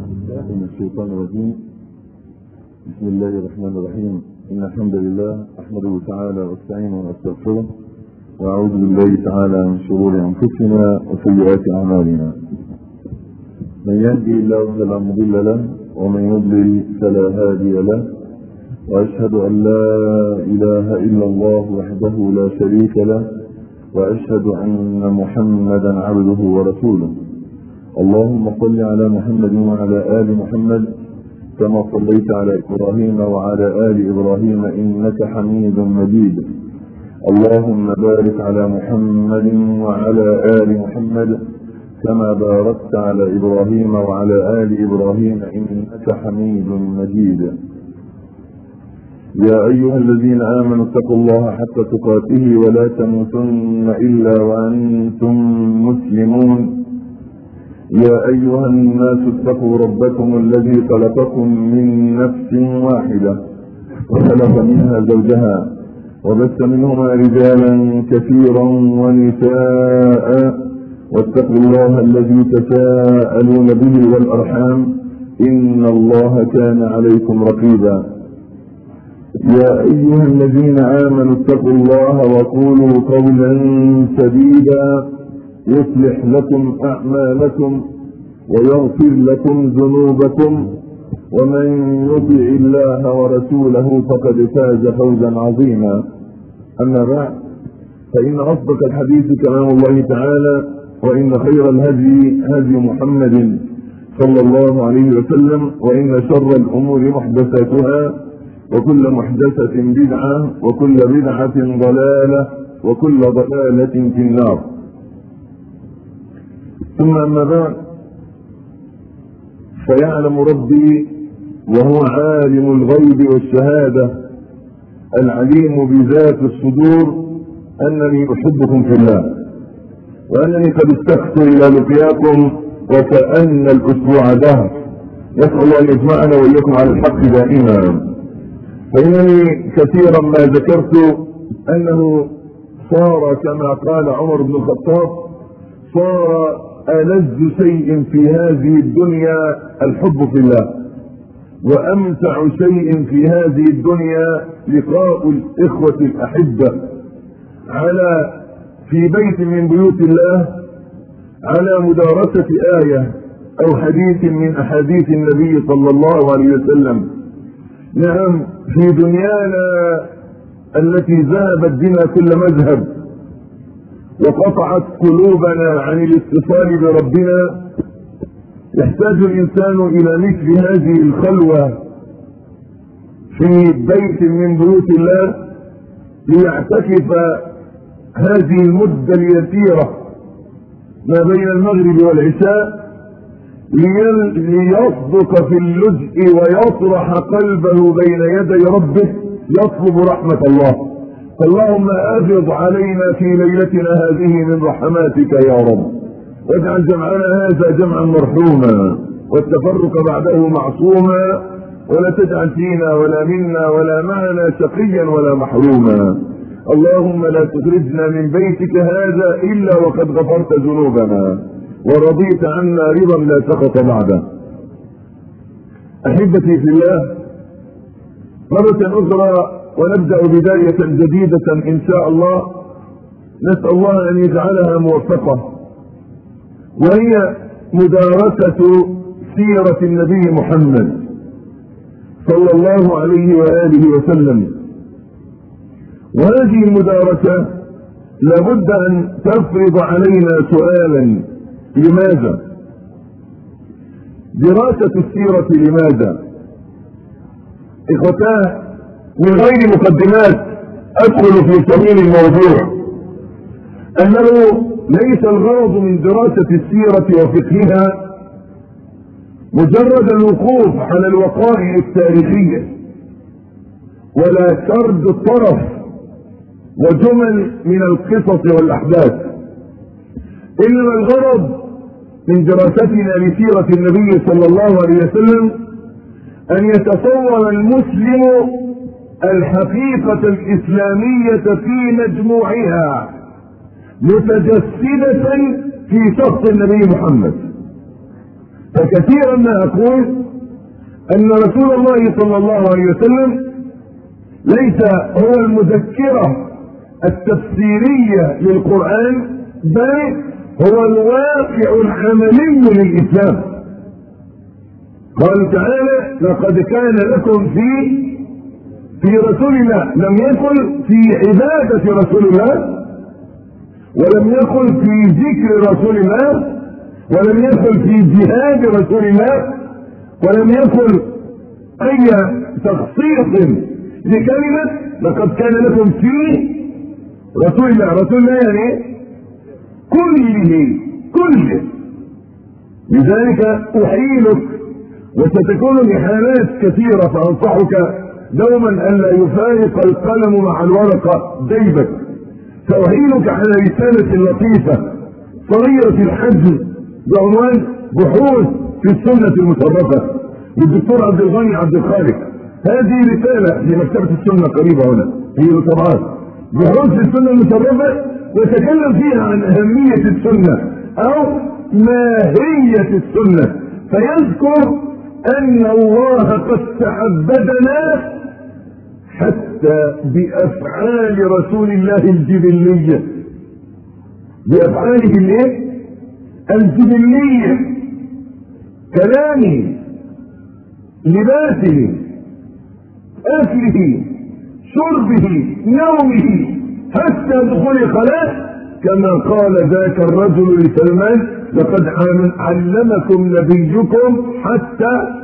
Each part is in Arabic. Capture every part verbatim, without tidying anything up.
من الشيطان الرجيم. بسم الله الرحمن الرحيم. إن الحمد لله أحمده تعالى واستعينه واستغفره وأعوذ بالله تعالى من شرور أنفسنا وسيئات أعمالنا. من يهدي الله فلا مضل له ومن يضلل فلا هادي له، وأشهد أن لا إله إلا الله وحده لا شريك له، وأشهد أن محمدا عبده ورسوله. اللهم صل على محمد وعلى آل محمد كما صليت على إبراهيم وعلى آل إبراهيم إنك حميد مجيد. اللهم بارك على محمد وعلى آل محمد كما باركت على إبراهيم وعلى آل إبراهيم إنك حميد مجيد. يا أيها الذين آمنوا اتقوا الله حق تقاته ولا تموتن إلا وأنتم مسلمون. يا أيها الناس اتقوا ربكم الذي خلقكم من نفس واحدة وخلق منها زوجها وبث منهما رجالا كثيرا ونساء، واتقوا الله الذي تساءلون به والأرحام إن الله كان عليكم رقيبا. يا أيها الذين آمنوا اتقوا الله وقولوا قولا سديدا يصلح لكم أعمالكم ويغفر لكم ذنوبكم، ومن يطع الله ورسوله فقد فاز فوزا عظيما. أما بعد، فإن أصدق الحديث كلام الله تعالى، وإن خير الهدي هدي محمد صلى الله عليه وسلم، وإن شر الأمور محدثاتها، وكل محدثة بدعة، وكل بدعة ضلالة، وكل ضلالة في النار. ثم أما بعد، فيعلم ربي وهو عالم الغيب والشهادة العليم بذات الصدور أنني أحبكم في الله، وأنني قد اشتقت إلى لقياكم وكأن الأسبوع دهر. يسأل الله أن يجمعنا وإياكم على الحق دائما. فإنني كثيرا ما ذكرت أنه صار كما قال عمر بن الخطاب: صار ألذ شيء في هذه الدنيا الحب في الله، وأمتع شيء في هذه الدنيا لقاء الإخوة الأحبة على في بيت من بيوت الله، على مدارسة آية أو حديث من أحاديث النبي صلى الله عليه وسلم. نعم، في دنيانا التي ذهبت بنا كل مذهب وقطعت قلوبنا عن الاتصال بربنا، يحتاج الإنسان إلى مثل هذه الخلوة في بيت من بيوت الله ليعتكف هذه المدة اليسيرة ما بين المغرب والعشاء، ليصدق في اللجء ويطرح قلبه بين يدي ربه يطلب رحمة الله. فاللهم أفض علينا في ليلتنا هذه من رحماتك يا رب، واجعل جمعنا هذا جمعا مرحوما والتفرق بعده معصوما، ولا تجعل فينا ولا منا ولا معنا شقيا ولا محروما. اللهم لا تخرجنا من بيتك هذا إلا وقد غفرت ذنوبنا ورضيت عنا رضا لا سقط بعده. أحبتي في الله، مرة أخرى ونبدأ بداية جديدة إن شاء الله، نسأل الله أن يجعلها موفقة، وهي مدارسة سيرة النبي محمد صلى الله عليه وآله وسلم. وهذه المدارسة لابد أن تفرض علينا سؤالا: لماذا؟ دراسة السيرة لماذا؟ إخوتاه، من غير مقدمات أدخل في صميم الموضوع، أنه ليس الغرض من دراسة السيرة وفقهها مجرد الوقوف على الوقائع التاريخية ولا سرد الطرف وجمل من القصص والأحداث، إنما الغرض من دراستنا لسيرة النبي صلى الله عليه وسلم أن يتصور المسلم الحقيقة الإسلامية في مجموعها متجسدة في شخص النبي محمد فكثيرا ما أقول أن رسول الله صلى الله عليه وسلم ليس هو المذكرة التفسيرية للقرآن، بل هو الواقع العملي للإسلام. قال تعالى: لقد كان لكم في في رسول الله، لم يكن في عبادة رسول الله، ولم يكن في ذكر رسول الله، ولم يكن في جهاد رسول الله، ولم يكن أي تخصيص لكلمة لقد كان لكم في رسول الله. رسول الله يعني كله كله. لذلك أحيلك، وستكون لحالات كثيرة، فأنصحك دوما ألا يفارق القلم مع الورقة جيبك. سأحيلك على رسالة لطيفة صغيرة الحجم بعنوان بحوث في السنة المشرفة للدكتور عبد الغني عبد الخالق. هذه رسالة لمكتبة السنة قريبة هنا، هي طبعات بحوث في السنة المشرفة، وتكلم فيها عن أهمية السنة أو ماهية السنة، فيذكر أن الله قد تعبدنا حتى بأفعال رسول الله الجبلية، بأفعاله الايه؟ الجبلية، كلامه، لباسه، أكله، شربه، نومه، حتى دخول الخلاء، كما قال ذاك الرجل لسلمان: لقد علمكم نبيكم حتى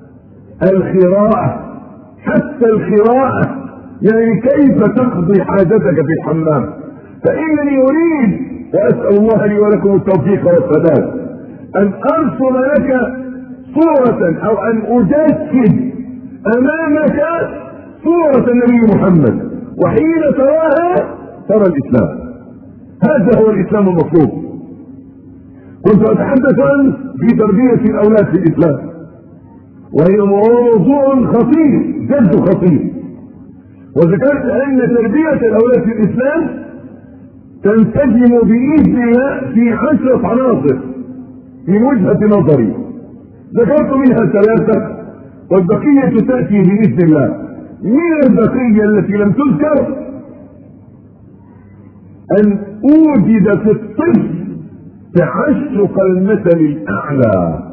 الخراءة، حتى الخراءة، يعني كيف تقضي حاجتك في الحمام. فإنني أريد، وأسأل الله لي ولكم التوفيق والسداد، أن أرسم لك صورة أو أن أجسد أمامك صورة النبي محمد، وحين تراها ترى الإسلام. هذا هو الإسلام المطلوب. كنت أتحدث عن في تربية الأولاد في الإسلام، وهي موضوع خطير جد خطير، وذكرت أن تربية الأولاد في الإسلام تنسجم بإذن الله في عشرة عناصر من وجهة نظري، ذكرت منها ثلاثة والبقية تأتي بإذن الله. من البقية التي لم تذكر أن أوجد في الطفل تعشق المثل الأعلى.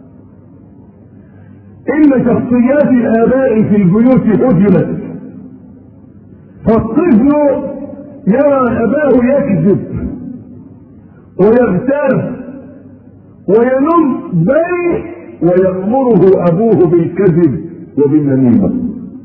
إن شخصيات الآباء في البيوت هدمت، فالطفل يرى أباه يكذب ويغتاب وينم، بل ويأمره أبوه بالكذب وبالنميمة.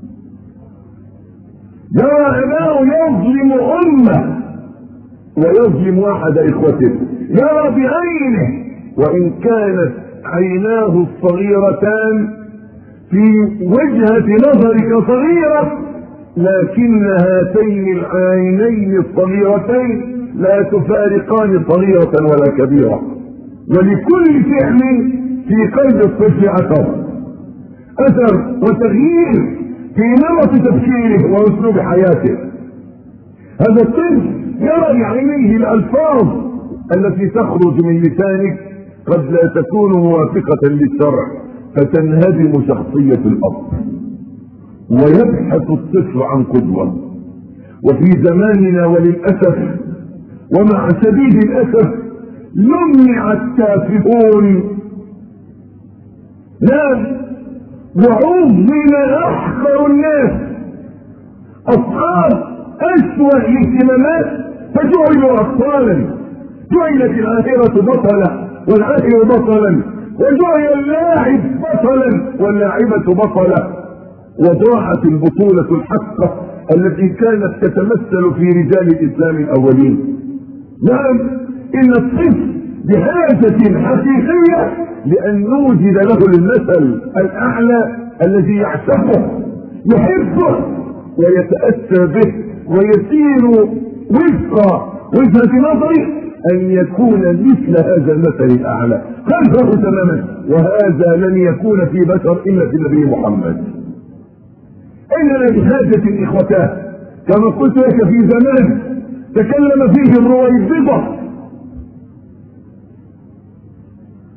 يرى أباه يظلم أمه ويظلم أحد إخوته، يرى بعينه وإن كانت عيناه الصغيرتان في وجهة نظرك صغيرة، لكن هاتين العينين الصغيرتين لا تفارقان صغيرة ولا كبيرة، ولكل فعل في قلب الطفل اثر اثر وتغيير في نمط تفكيره واسلوب حياته. هذا الطفل يرى بعينيه الالفاظ التي تخرج من لسانك قد لا تكون موافقة للشرع، فتنهدم شخصية الاب، ويبحث الطفل عن قدوة. وفي زماننا وللأسف ومع شديد الأسف يمنع التافهون، لا وعظم أحقر الناس أصحاب أسوأ الاهتمامات، فجعلوا أطفالا، جعلت الآخرة بطلة والآخر بطلا، وجعل اللاعب بطلا واللاعبة بطلة، وضاعت البطولة الحقة التي كانت تتمثل في رجال الإسلام الأولين. نعم، إن الطفل بحاجة حقيقية لأن نوجد له المثل الأعلى الذي يعشقه يحبه ويتأسى به ويسير وفق وجهة نظره، أن يكون مثل هذا المثل الأعلى خلفه تماما. وهذا لن يكون في بشر إلا في النبي محمد. إننا بحاجة إخوتاه، كما قلت لك في زمان تكلم فيه الرويبضة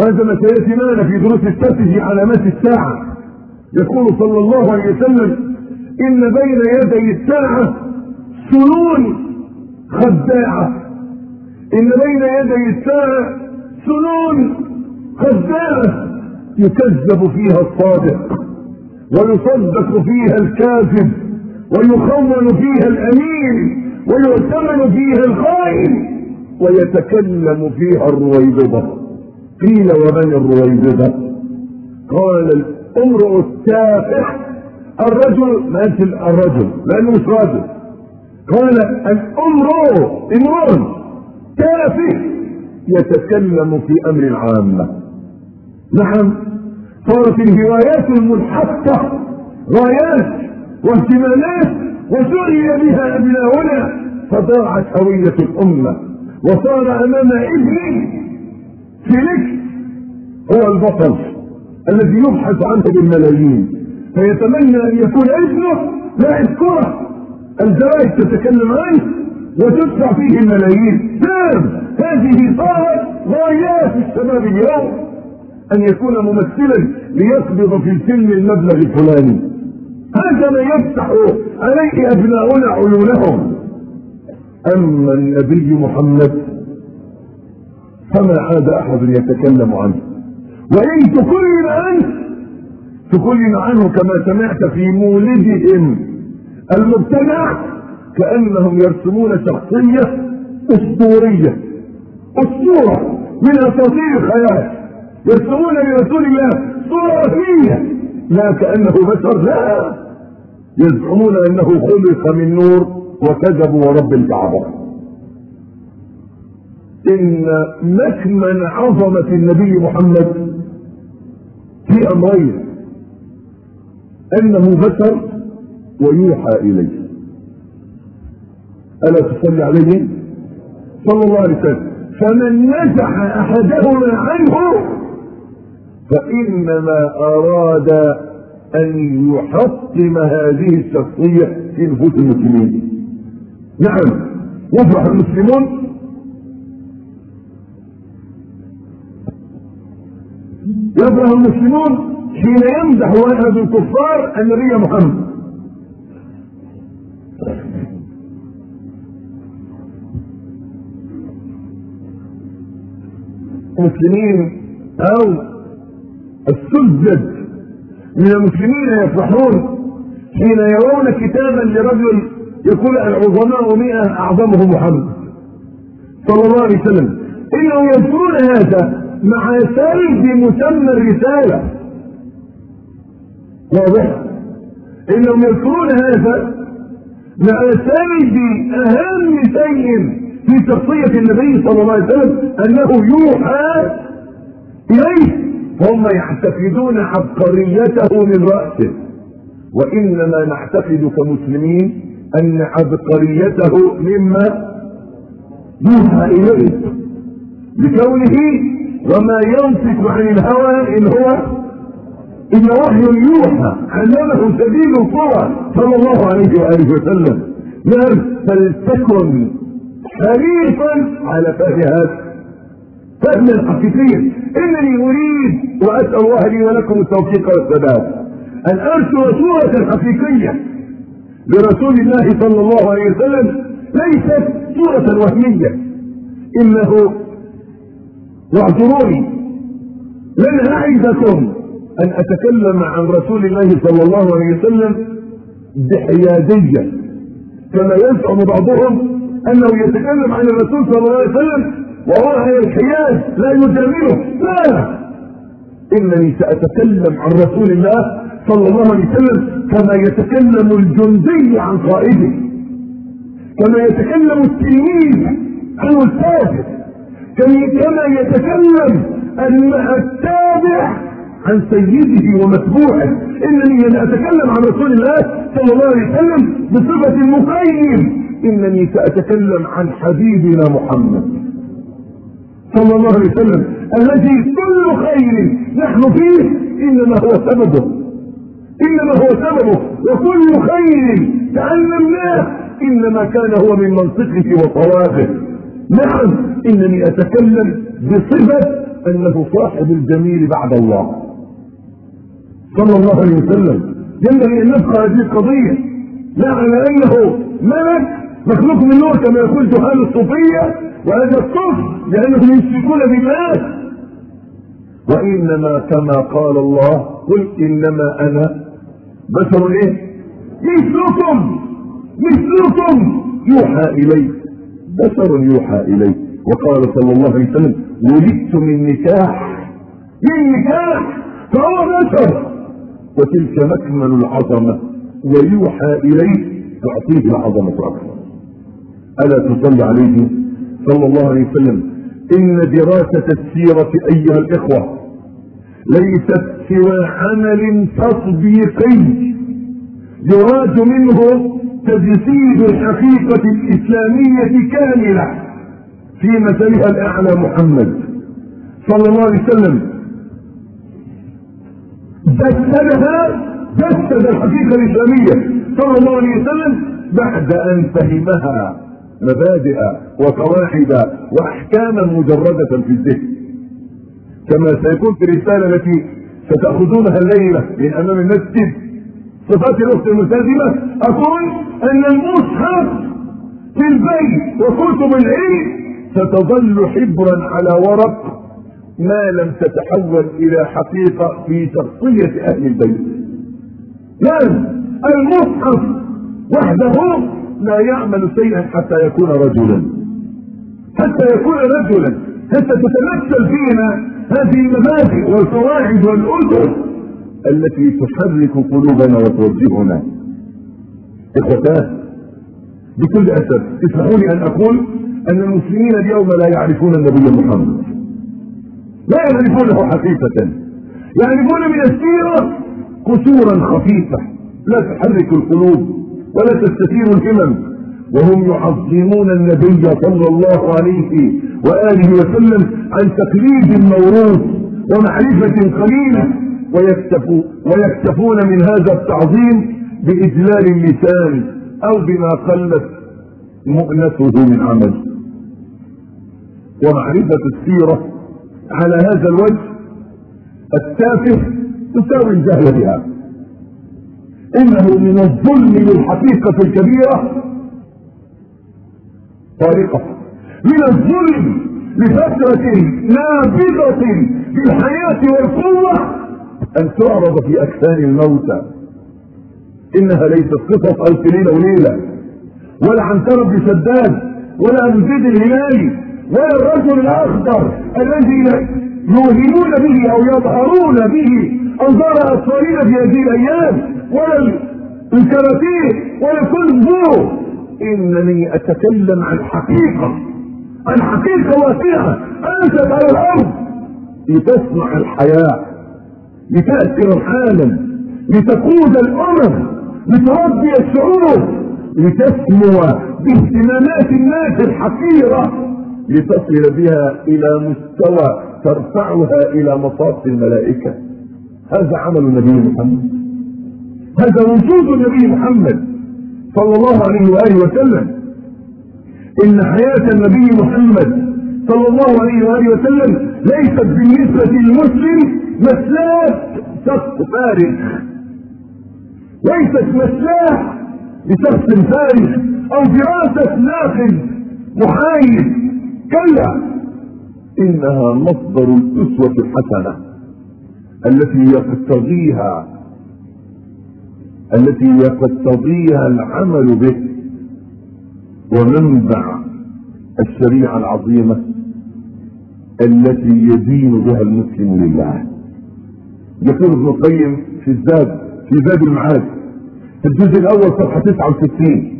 وهذا ما سيأتي معنا في دروس السبت في علامات الساعة. يقول صلى الله عليه وسلم إن بين يدي الساعة سنون خداعة. إن بين يدي الساعة سنون خداعة يكذب فيها الصادق ويصدق فيها الكاذب ويخون فيها الأمين ويؤتمن فيها الخائن ويتكلم فيها الرويبضة. قيل ومن الرويبضة؟ قال الامرؤ التافه، الرجل، ما قالش الرجل لانه مش راجل، قال الامرؤ امرؤ تافه يتكلم في امر العامة. نعم، صارت الهوايات المنحطة غايات واهتمامات وسعي بها ابناؤنا فضاعت هوية الامة، وصار امام ابني فيليكس هو البطل الذي يبحث عنه بالملايين، فيتمنى ان يكون ابنه لاعب كرة الجرائد تتكلم عنه وتدفع فيه الملايين. نعم، هذه صارت غايات الشباب اليوم، ان يكون ممثلا ليقبض في الفيلم المبلغ الفلاني. هذا ما يفتح عليه ابناؤنا عيونهم. اما النبي محمد فما عاد احد يتكلم عنه، وان تكلم عنه تكلم عنه كما سمعت في مولدهم المبتدع كانهم يرسمون شخصيه اسطوريه، اسطوره من اساطير الخيال، يرسمون لرسول الله صوره وهميه لا كانه بشر، لا، يزعمون انه خلق من نور وكذبوا ورب الكعبه. ان مكمن عظمه النبي محمد في امرين: انه بشر ويوحى اليه. الا تصلي عليه صلى الله عليه وسلم؟ فمن نزح احدهما عنه فانما اراد ان يحطم هذه الشخصيه في نفوس المسلمين. نعم، يفرح المسلمون يفرح المسلمون حين يمدح واحد الكفار النبي محمد. المسلمين او السذج من المسلمين يفرحون حين يرون كتابا لرجل يقول العظماء مئة اعظمهم محمد صلى الله عليه وسلم. انهم يذكرون هذا مع سلب مسمى الرسالة. واضح؟ انهم يذكرون هذا مع سلب اهم شيء في شخصية النبي صلى الله عليه وسلم انه يوحى اليه، هم يعتقدون عبقريته من رأسه، وانما نعتقد كمسلمين ان عبقريته مما يوحى اليه لكونه وما ينطق عن الهوى ان هو الا وحي يوحى علمه شديد القوى صلى الله عليه واله وسلم. نعم، فلتكن حريصا على فهم هذا فهما حقيقيا. انني اريد واسال الله لي ولكم التوفيق والسداد ان ارسل صوره حقيقيه لرسول الله صلى الله عليه وسلم، ليست صوره وهميه. انه واعذروني لن اعدكم ان اتكلم عن رسول الله صلى الله عليه وسلم بحياديه كما يزعم بعضهم انه يتكلم عن الرسول صلى الله عليه وسلم وهو على الحياد لا يجامله. لا، انني ساتكلم عن رسول الله صلى الله عليه وسلم كما يتكلم الجندي عن قائده، كما يتكلم التلميذ عن الكافر، كما يتكلم التابع عن سيده ومتبوعه. انني لا اتكلم عن رسول الله صلى الله عليه وسلم بصفه المقيم، انني ساتكلم عن حبيبنا محمد صلى الله عليه وسلم الذي كل خير نحن فيه انما هو سببه، انما هو سببه، وكل خير تعلمناه انما كان هو من منطقه وطوافه. نعم، انني اتكلم بصفه انه صاحب الجميل بعد الله صلى الله عليه وسلم. ينبغي ان نبقى هذه القضيه لا على انه ملك مخلوق من نور كما يقول جهال الصوفيه، وهذا الكفر لانهم يشركون بالله، وانما كما قال الله قل انما انا بشر ايه مثلكم مثلكم يوحى الي، بشر يوحى الي. وقال صلى الله عليه وسلم ولدت من نكاح، من نكاح، فهو بشر، وتلك مكمن العظمه، ويوحى اليه تعطيه العظمه اكثر. الا تصلي عليه صلى الله عليه وسلم. ان دراسه السيره ايها الاخوه ليست سوى عمل تطبيقي يراد منه تجسيد الحقيقه الاسلاميه كامله في مثلها الاعلى محمد صلى الله عليه وسلم. جسدها، جسد الحقيقه الاسلاميه صلى الله عليه وسلم بعد ان فهمها مبادئ وقواعد واحكاما مجرده في الذهن، كما سيكون في الرساله التي ستاخذونها الليله من امام المسجد. صفات الاخت الملتزمه اقول ان المصحف في البيت وكتب العلم ستظل حبرا على ورق ما لم تتحول الى حقيقه في شخصيه اهل البيت. لازم المصحف وحده لا يعمل شيئا حتى يكون رجلا، حتى يكون رجلا، حتى تتمثل فينا هذه المبادئ والقواعد والاسس التي تحرك قلوبنا وتوجهنا. اخوتاه بكل اسف اسمحوا لي ان اقول ان المسلمين اليوم لا يعرفون النبي محمد، لا يعرفونه حقيقه، يعرفون من السيره قصورا خفيفه لا تحرك القلوب ولا تستثير الهمم، وهم يعظمون النبي صلى الله عليه واله وسلم عن تقليد موروث ومعرفه قليله، ويكتفو ويكتفون من هذا التعظيم باجلال اللسان او بما قلت مؤنته من عمل. ومعرفه السيره على هذا الوجه التافه تساوي الجهل بها. انه من الظلم للحقيقه الكبيره طريقه، من الظلم لفتره نابضه بالحياه والقوه ان تعرض في اكفان الموتى. انها ليست قصص او ليله وليله، ولا عنترة بن شداد، ولا ابو زيد الهلالي، ولا الرجل الاخضر الذي يوهمون به او يظهرون به انظار اطفالنا في هذه الايام، ولا الكراتيه، ولا كل ذو. انني اتكلم عن حقيقه، عن حقيقه واقعه انزلت على الارض لتصنع الحياه، لتاثر العالم، لتقود الامم، لتربي الشعوب، لتسمو باهتمامات الناس الحقيره، لتصل بها الى مستوى ترفعها الى مصاف الملائكه. هذا عمل النبي محمد، هذا وجود النبي محمد صلى الله عليه واله وسلم. ان حياه النبي محمد صلى الله عليه واله وسلم ليست بالنسبه للمسلم مسلاك شخص فارغ، ليست مسلاك لشخص فارغ او دراسه ناقد محايد، كلا، انها مصدر الاسوه الحسنه التي يقتضيها التي يقتضيها العمل به، ومنبع الشريعه العظيمه التي يدين بها المسلم لله. يقول ابن القيم في الزاد في زاد المعاد في الجزء الاول صفحه تسعة وستين: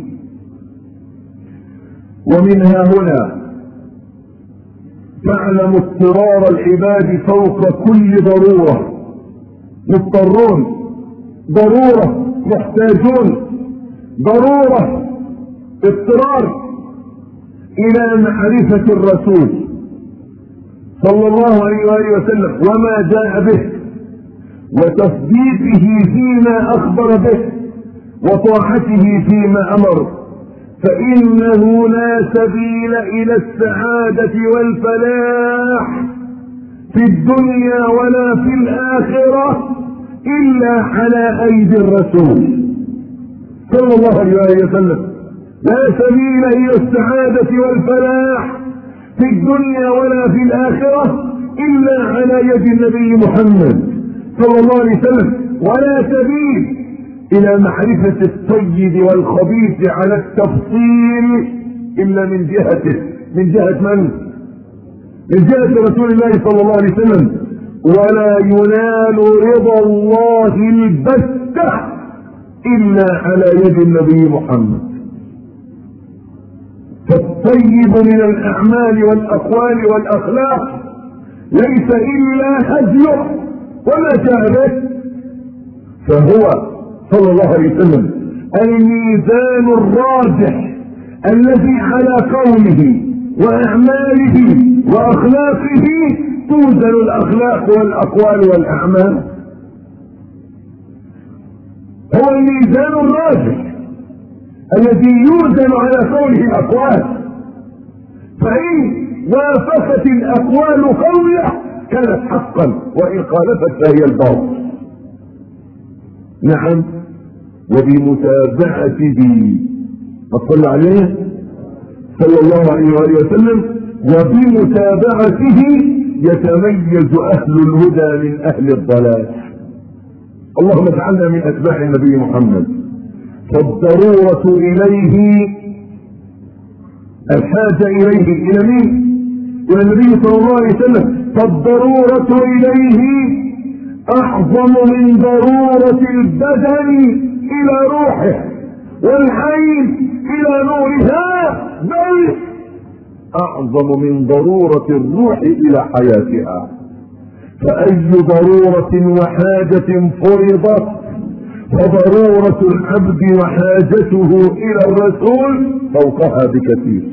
ومنها هنا تعلم اضطرار العباد فوق كل ضروره، مضطرون، ضروره، محتاجون، ضروره، اضطرار الى معرفه الرسول صلى الله عليه واله وسلم وما جاء به، وتصديقه فيما اخبر به، وطاعته فيما امر، فانه لا سبيل الى السعاده والفلاح في الدنيا ولا في الآخرة إلا على أيدي الرسول صلى الله عليه وسلم. لا سبيل إلى السعادة والفلاح في الدنيا ولا في الآخرة إلا على يد النبي محمد صلى الله عليه وسلم، ولا سبيل إلى معرفة الطيب والخبيث على التفصيل إلا من جهته، من جهة من؟ من جهة رسول الله صلى الله عليه وسلم. ولا ينال رضا الله البتة إلا على يد النبي محمد. فالطيب من الأعمال والأقوال والأخلاق ليس إلا هديه وما جاء به، فهو صلى الله عليه وسلم الميزان الراجح الذي على قوله وأعماله وأخلاقه توزن الأخلاق والأقوال والأعمال. هو الميزان الراجح الذي يوزن على قوله الأقوال، فإن وافقت الأقوال قوله كانت حقا، وإن خالفت فهي الباطل. نعم، وبمتابعته صلى عليه صلى الله عليه وآله وسلم، وبمتابعته يتميز أهل الهدى من أهل الضلال. اللهم اجعلنا من أتباع النبي محمد. فالضرورة إليه، الحاجة إليه إلى مين؟ إلى النبي صلى الله عليه وسلم. فالضرورة إليه أعظم من ضرورة البدن إلى روحه والعين إلى نورها، بل أعظم من ضرورة الروح إلى حياتها. فأي ضرورة وحاجة فرضت فضرورة العبد وحاجته إلى الرسول فوقها بكثير.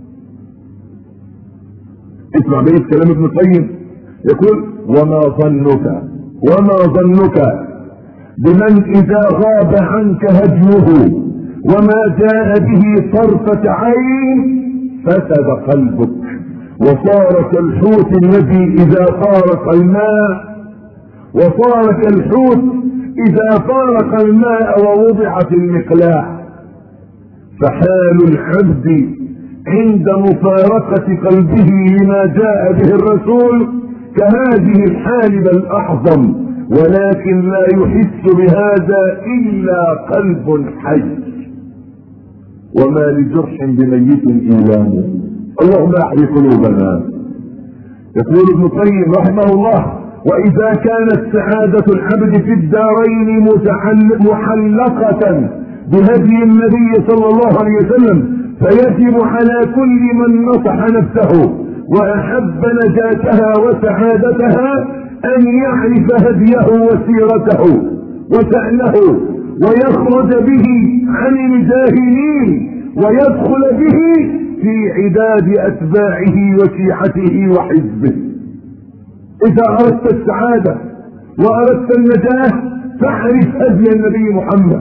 اسمع بيت كلام ابن القيم يقول: وما ظنك وما ظنك بمن إذا غاب عنك هديه وما جاء به طرفة عين فسد قلبك وصار كالحوت الذي إذا فارق الماء وصار كالحوت إذا فارق الماء ووضعت المقلاع. فحال العبد عند مفارقة قلبه لما جاء به الرسول كهذه الحال بل أعظم، ولكن لا يحس بهذا إلا قلب حي. وما لجرح بميت إيلام، اللهم أحيي قلوبنا. يقول ابن القيم رحمه الله: وإذا كانت سعادة العبد في الدارين محلقة بهدي النبي صلى الله عليه وسلم فيجب على كل من نصح نفسه وأحب نجاتها وسعادتها أن يعرف هديه وسيرته وشأنه ويخرج به عن الجاهلين ويدخل به في عداد أتباعه وشيعته وحزبه. إذا أردت السعادة وأردت النجاة فاعرف هدي النبي محمد،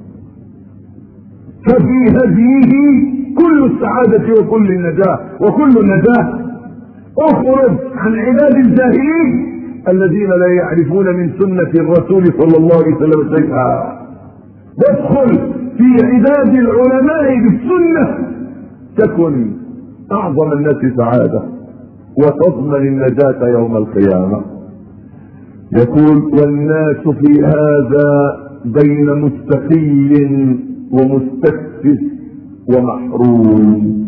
ففي هديه كل السعادة وكل النجاة وكل النجاة. اخرج عن عباد الجاهلين الذين لا يعرفون من سنة الرسول صلى الله عليه وسلم شيئا، وادخل في عباد العلماء بالسنة تكن أعظم الناس سعادة وتضمن النجاة يوم القيامة. يقول: والناس في هذا بين مستقيم ومستكثر ومحروم.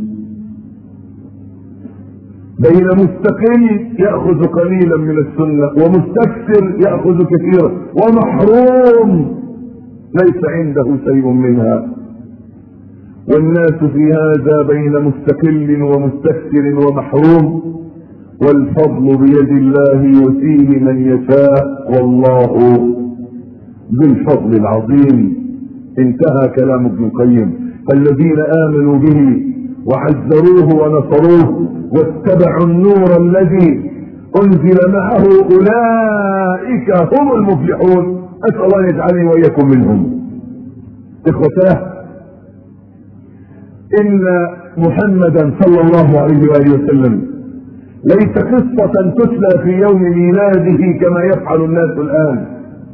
بين مستقل يأخذ قليلا من السنة ومستكثر يأخذ كثيرا ومحروم ليس عنده شيء منها. والناس في هذا بين مستقل ومستكثر ومحروم، والفضل بيد الله يؤتيه من يشاء والله ذو الفضل العظيم. انتهى كلام ابن القيم. فالذين آمنوا به وعزروه ونصروه واتبعوا النور الذي أنزل معه أولئك هم المفلحون. أسأل الله يجعلني وإياكم منهم. إخوتاه، إن محمدا صلى الله عليه وآله وسلم ليس قصة تتلى في يوم ميلاده كما يفعل الناس الآن،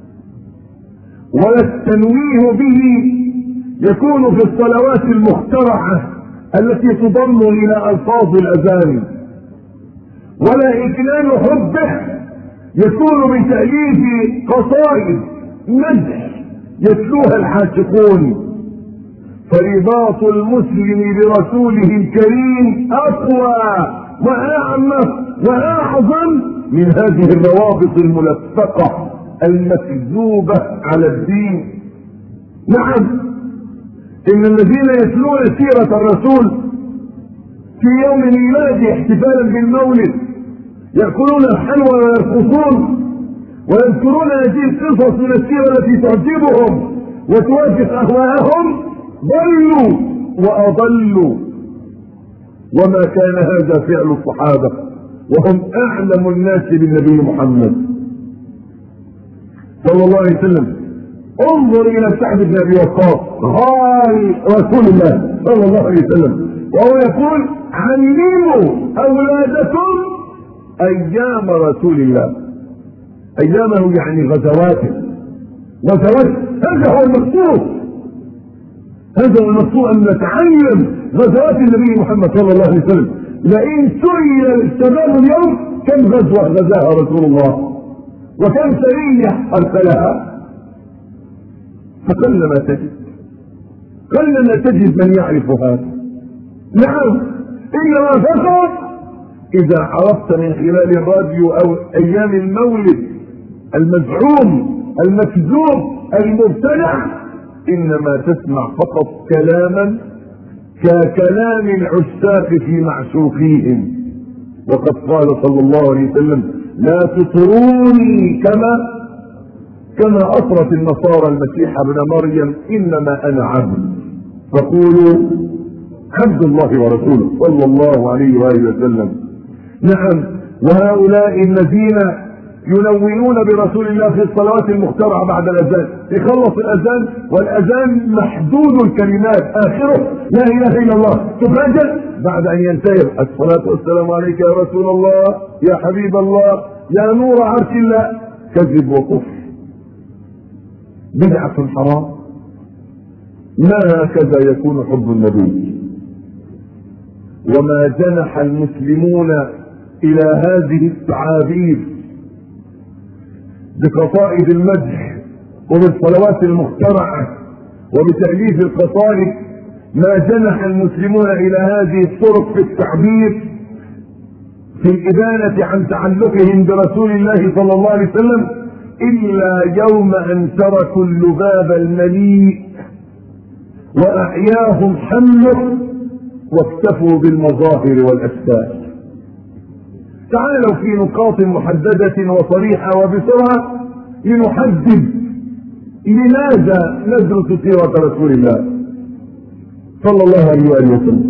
ولا التنويه به يكون في الصلوات المخترعة التي تضم إلى ألفاظ الأذان، ولا إكلال حبه يكون بتأليف قصائد مدح يتلوها العاشقون. فرباط المسلم برسوله الكريم أقوى وأعمق وأعظم من هذه الروابط الملفقة المكذوبة على الدين. نعم، إن الذين يتلون سيرة الرسول في يوم ميلاده احتفالا بالمولد يأكلون الحلوى ويرقصون ويذكرون هذه القصص من السيرة التي تعجبهم وتوافق أهواءهم، ضلوا وأضلوا. وما كان هذا فعل الصحابة وهم أعلم الناس بالنبي محمد صلى الله عليه وسلم. انظر إلى سعد بن أبي وقاص غالي رسول الله صلى الله عليه وسلم، وهو يقول علموا أولادكم أيام رسول الله. أيامه يعني غزواته، غزواته هذا هو المقصود، هذا هو المقصود أن نتعلم غزوات النبي محمد صلى الله عليه وسلم. لئن سئل الشباب اليوم كم غزوة غزاها رسول الله وكم سرية أرسلها، فقلما تجد قلما تجد من يعرف هذا. نعم، إنما فقط إذا عرفت من خلال الراديو أو أيام المولد المزعوم المكذوب المبتدع، إنما تسمع فقط كلاما ككلام العشاق في معشوقيهم. وقد قال صلى الله عليه وسلم لا تطروني كما كما أطرت النصارى المسيح ابن مريم، إنما أنا عبد فقولوا عبد الله ورسوله صلى الله عليه وآله وسلم. نعم، وهؤلاء الذين ينونون برسول الله في الصلوات المخترعة بعد الأذان، يخلص الأذان والأذان محدود الكلمات آخره لا إله إلا الله، تفاجأ بعد أن ينتهي الصلاة والسلام عليك يا رسول الله يا حبيب الله يا نور عرش الله. كذب وكفر، بدعة حرام. ما هكذا يكون حب النبي. وما جنح المسلمون إلى هذه التعابير بقصائد المدح وبالصلوات المخترعة وبتأليف القصائد، ما جنح المسلمون إلى هذه الطرق في التعبير في الإبانة عن تعلقهم برسول الله صلى الله عليه وسلم إلا يوم أن تركوا اللباب المليء وأحياهم حمله واكتفوا بالمظاهر والأشكال. تعالوا في نقاط محددة وصريحة وبسرعة لنحدد لماذا ندرس سيرة رسول الله صلى الله عليه وآله وسلم.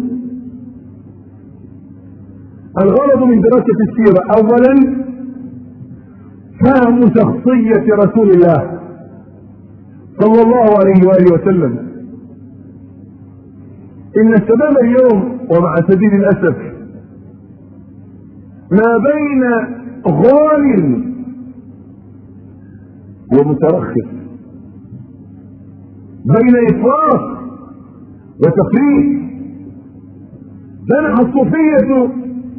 الغرض من دراسة السيرة أولا فهم شخصية رسول الله صلى الله عليه وآله وسلم. إن الشباب اليوم ومع شديد الأسف ما بين غال ومترخص، بين إفراط وتفريط. جنح الصوفية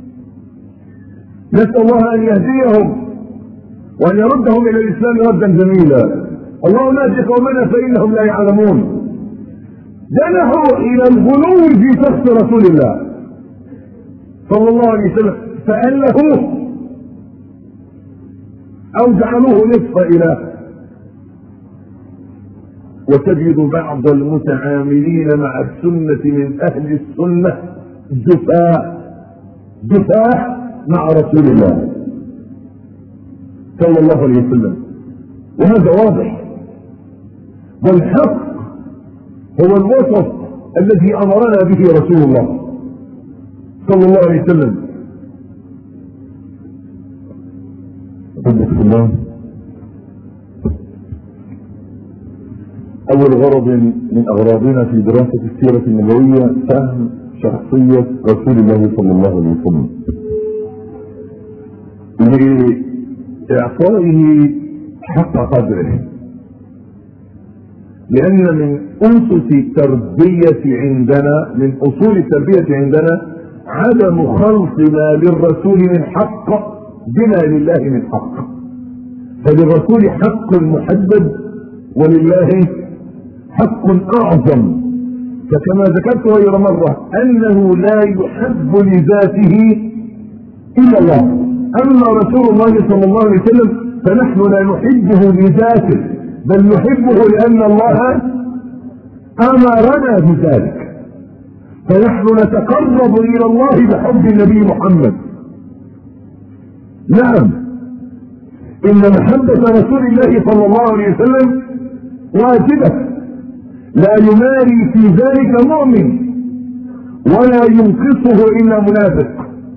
نسأل الله أن يهديهم وأن يردهم إلى الإسلام ردا جميلا. اللهم اهد قومنا فإنهم لا يعلمون. جنحوا إلى الغلو في شخص رسول الله صلى الله عليه وسلم، فألهوه أو جعلوه نصف إله. وتجد بعض المتعاملين مع السنة من أهل السنة جفاء جفاء مع رسول الله صلى الله عليه وسلم، وهذا واضح. والحق هو الوسط الذي أمرنا به رسول الله صلى الله عليه وسلم. بسم الله. أول غرض من أغراضنا في دراسة السيرة النبوية فهم شخصية رسول الله صلى الله عليه وسلم. بإعطائه حق قدره، لأن من أسس التربية عندنا، من أصول التربية عندنا عدم خلط ما للرسول من حق بما لله من حق. فللرسول حق محدد ولله حق أعظم. فكما ذكرت غير مرة أنه لا يحب لذاته إلا الله، أما رسول الله صلى الله عليه وسلم فنحن لا نحبه لذاته، بل نحبه لأن الله أمرنا بذلك. فنحن نتقرب إلى الله بحب النبي محمد. نعم، إن محبة رسول الله صلى الله عليه وسلم واجبة، لا يماري في ذلك مؤمن ولا ينقصه إلا منافق.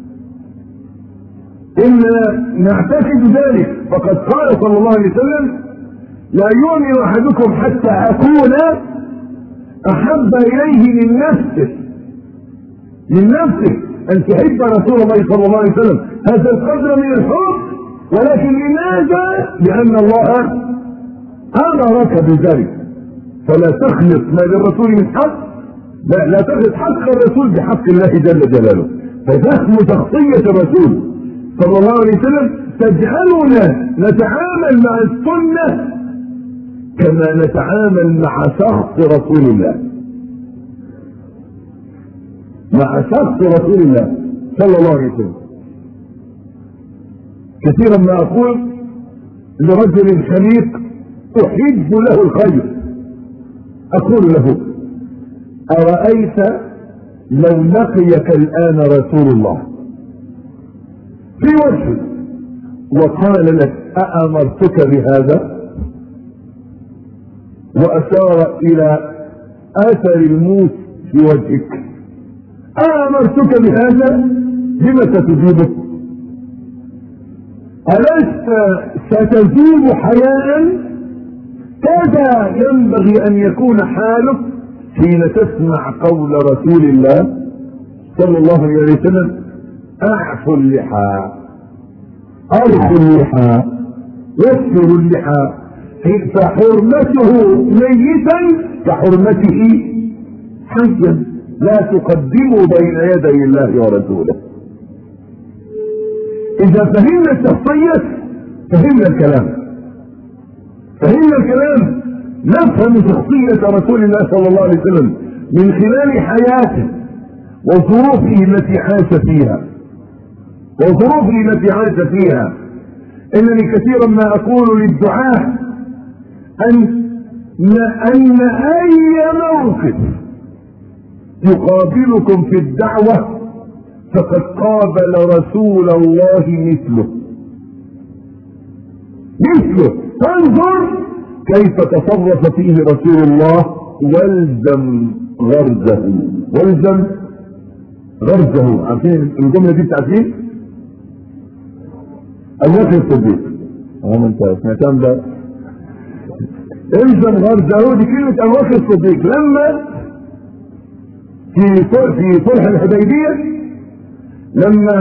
إنا نعتقد ذلك، فقد قال صلى الله عليه وسلم: لا يؤمن أحدكم حتى أكون أحب إليه من نفسه. من نفسه أن تحب رسول الله صلى الله عليه وسلم هذا القدر من الحب، ولكن لماذا؟ لأن الله أمرك بذلك. فلا تخلط ما للرسول من حق، لا, لا تخلط حق الرسول بحق الله جل جلاله. ففهم شخصية الرسول صلى الله عليه وسلم تجعلنا نتعامل مع السنة كما نتعامل مع شخص رسول الله، مع شخص رسول الله صلى الله عليه وسلم. كثيرا ما أقول لرجل خليق أحب له الخير، أقول له: أرأيت لو لقيك الآن رسول الله في وجهك وقال لك: أأمرتك بهذا؟ وأشار إلى أثر الموت في وجهك، أأمرتك بهذا؟ بما ستجيبه؟ ألست ستذوب حياء؟ كذا ينبغي أن يكون حالك حين تسمع قول رسول الله صلى الله عليه وسلم: أعفوا اللحى، أرخوا اللحى، وفروا اللحى، فحرمته ميتا كحرمته حيا، لا تقدموا بين يدي الله ورسوله. إذا فهمنا الشخصية فهمنا الكلام، فهمنا الكلام نفهم شخصية رسول الله صلى الله عليه وسلم من خلال حياته وظروفه التي عاش فيها وظروفه التي عاش فيها. إنني كثيرا ما أقول للدعاة أن أن أي موقف يقابلكم في الدعوة فقد قابل رسول الله مثله مثله فانظر كيف تصرف فيه رسول الله، والزم غرزه، والزم غرزه. عارفين الجملة دي بتاعت مين؟ أبو بكر الصديق. اه انت سمعتها ده؟ الزم غرزه دي كلمة أبو بكر الصديق لما في في صلح الحديبية، لما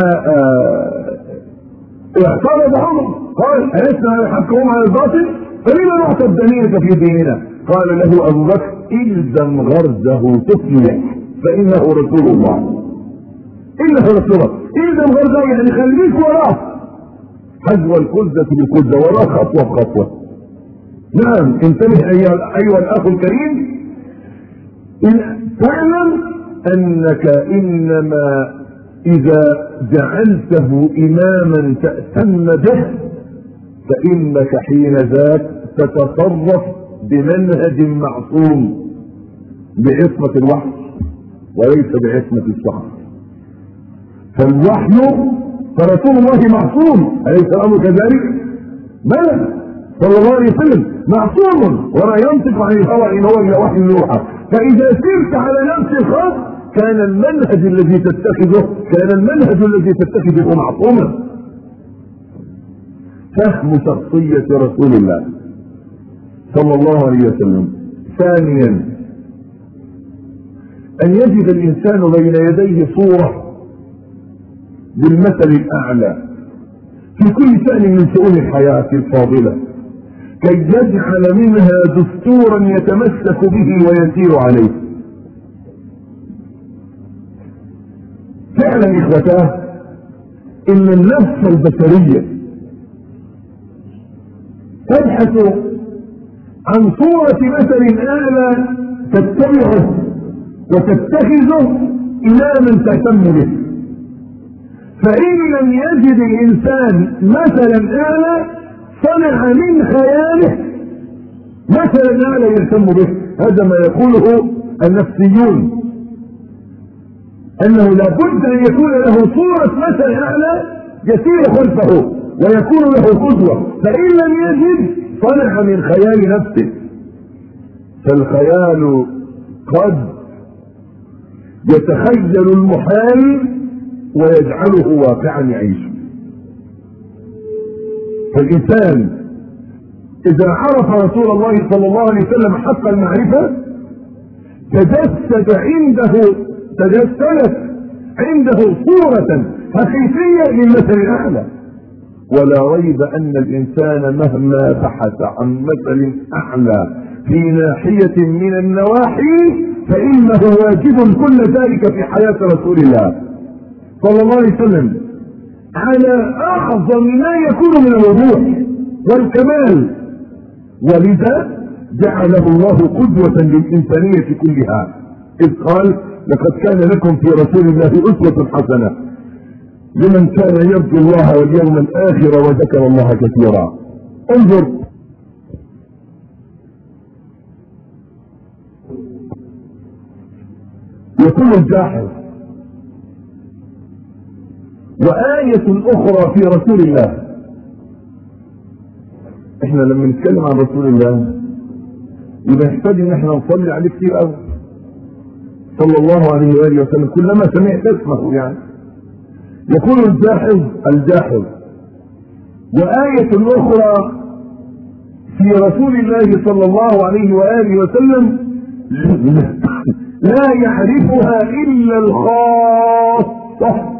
اعترض عمر قال: ألسنا نحكم على الباطل فلما نعطي الدنية في ديننا؟ قال له أبو بكر: إلزم غرزه تفلح فإنه رسول الله. إنه رسول الله، إلزم غرزه يعني خليك وراه، حذو الكلزة بالكلزة، وراه خطوة بخطوة. نعم، انتبه أيها الأخ الكريم، تعلم أنك إنما إذا جعلته إماما تأتم به فإنك حين ذاك تتصرف بمنهج معصوم بعصمة الوحي وليس بعصمة الشخص. فالوحي فرسول الله معصوم، أليس الأمر كذلك؟ بلى، صلى الله عليه وسلم معصوم ولا ينطق عن الهوى إن هو إلا وحي يوحى. فإذا سرت على نفس الخط كان المنهج الذي تتخذه كان المنهج الذي تتخذه معصوما. فهم شخصية رسول الله صلى الله عليه وسلم. ثانيا، أن يجد الإنسان بين يديه صورة بالمثل الأعلى في كل شأن من شؤون الحياة الفاضلة كي يجعل منها دستورا يتمسك به ويسير عليه. فعلا إخوتاه، إن النفس البشرية تبحث عن صورة مثل أعلى تتبعه وتتخذه إماما تهتم به. فإن لم يجد الإنسان مثلا أعلى صنع من خياله مثلا أعلى يهتم به. هذا ما يقوله النفسيون، أنه لابد أن يكون له صورة مثل أعلى يسير خلفه ويكون له قدوة. فإن لم يجد صنع من خيال نفسه. فالخيال قد يتخيل المحال ويجعله واقعا يعيشه. فالإنسان إذا عرف رسول الله صلى الله عليه وسلم حق المعرفة تجسد عنده تجسدت عنده صورة حقيقية للمثل الأعلى. ولا ريب أن الإنسان مهما بحث عن مثل أعلى في ناحية من النواحي فإنه واجب كل ذلك في حياة رسول الله صلى الله عليه وسلم على أعظم ما يكون من الوضوح والكمال. ولذا جعله الله قدوة للإنسانية كلها، إذ قال: لقد كان لكم في رسول الله أسوة حسنة لمن كان يرجو الله واليوم الآخر وذكر الله كثيرا. انظر يقول الجاحظ: وآية أخرى في رسول الله. احنا لما نتكلم عن رسول الله يبقى نحتاج ان احنا نصلي عليه كتير قوي صلى الله عليه وآله وسلم كلما سمعت اسمه. يعني يقول الجاحظ الجاحظ: وآية أخرى في رسول الله صلى الله عليه وآله وسلم لا يعرفها إلا الخاصة،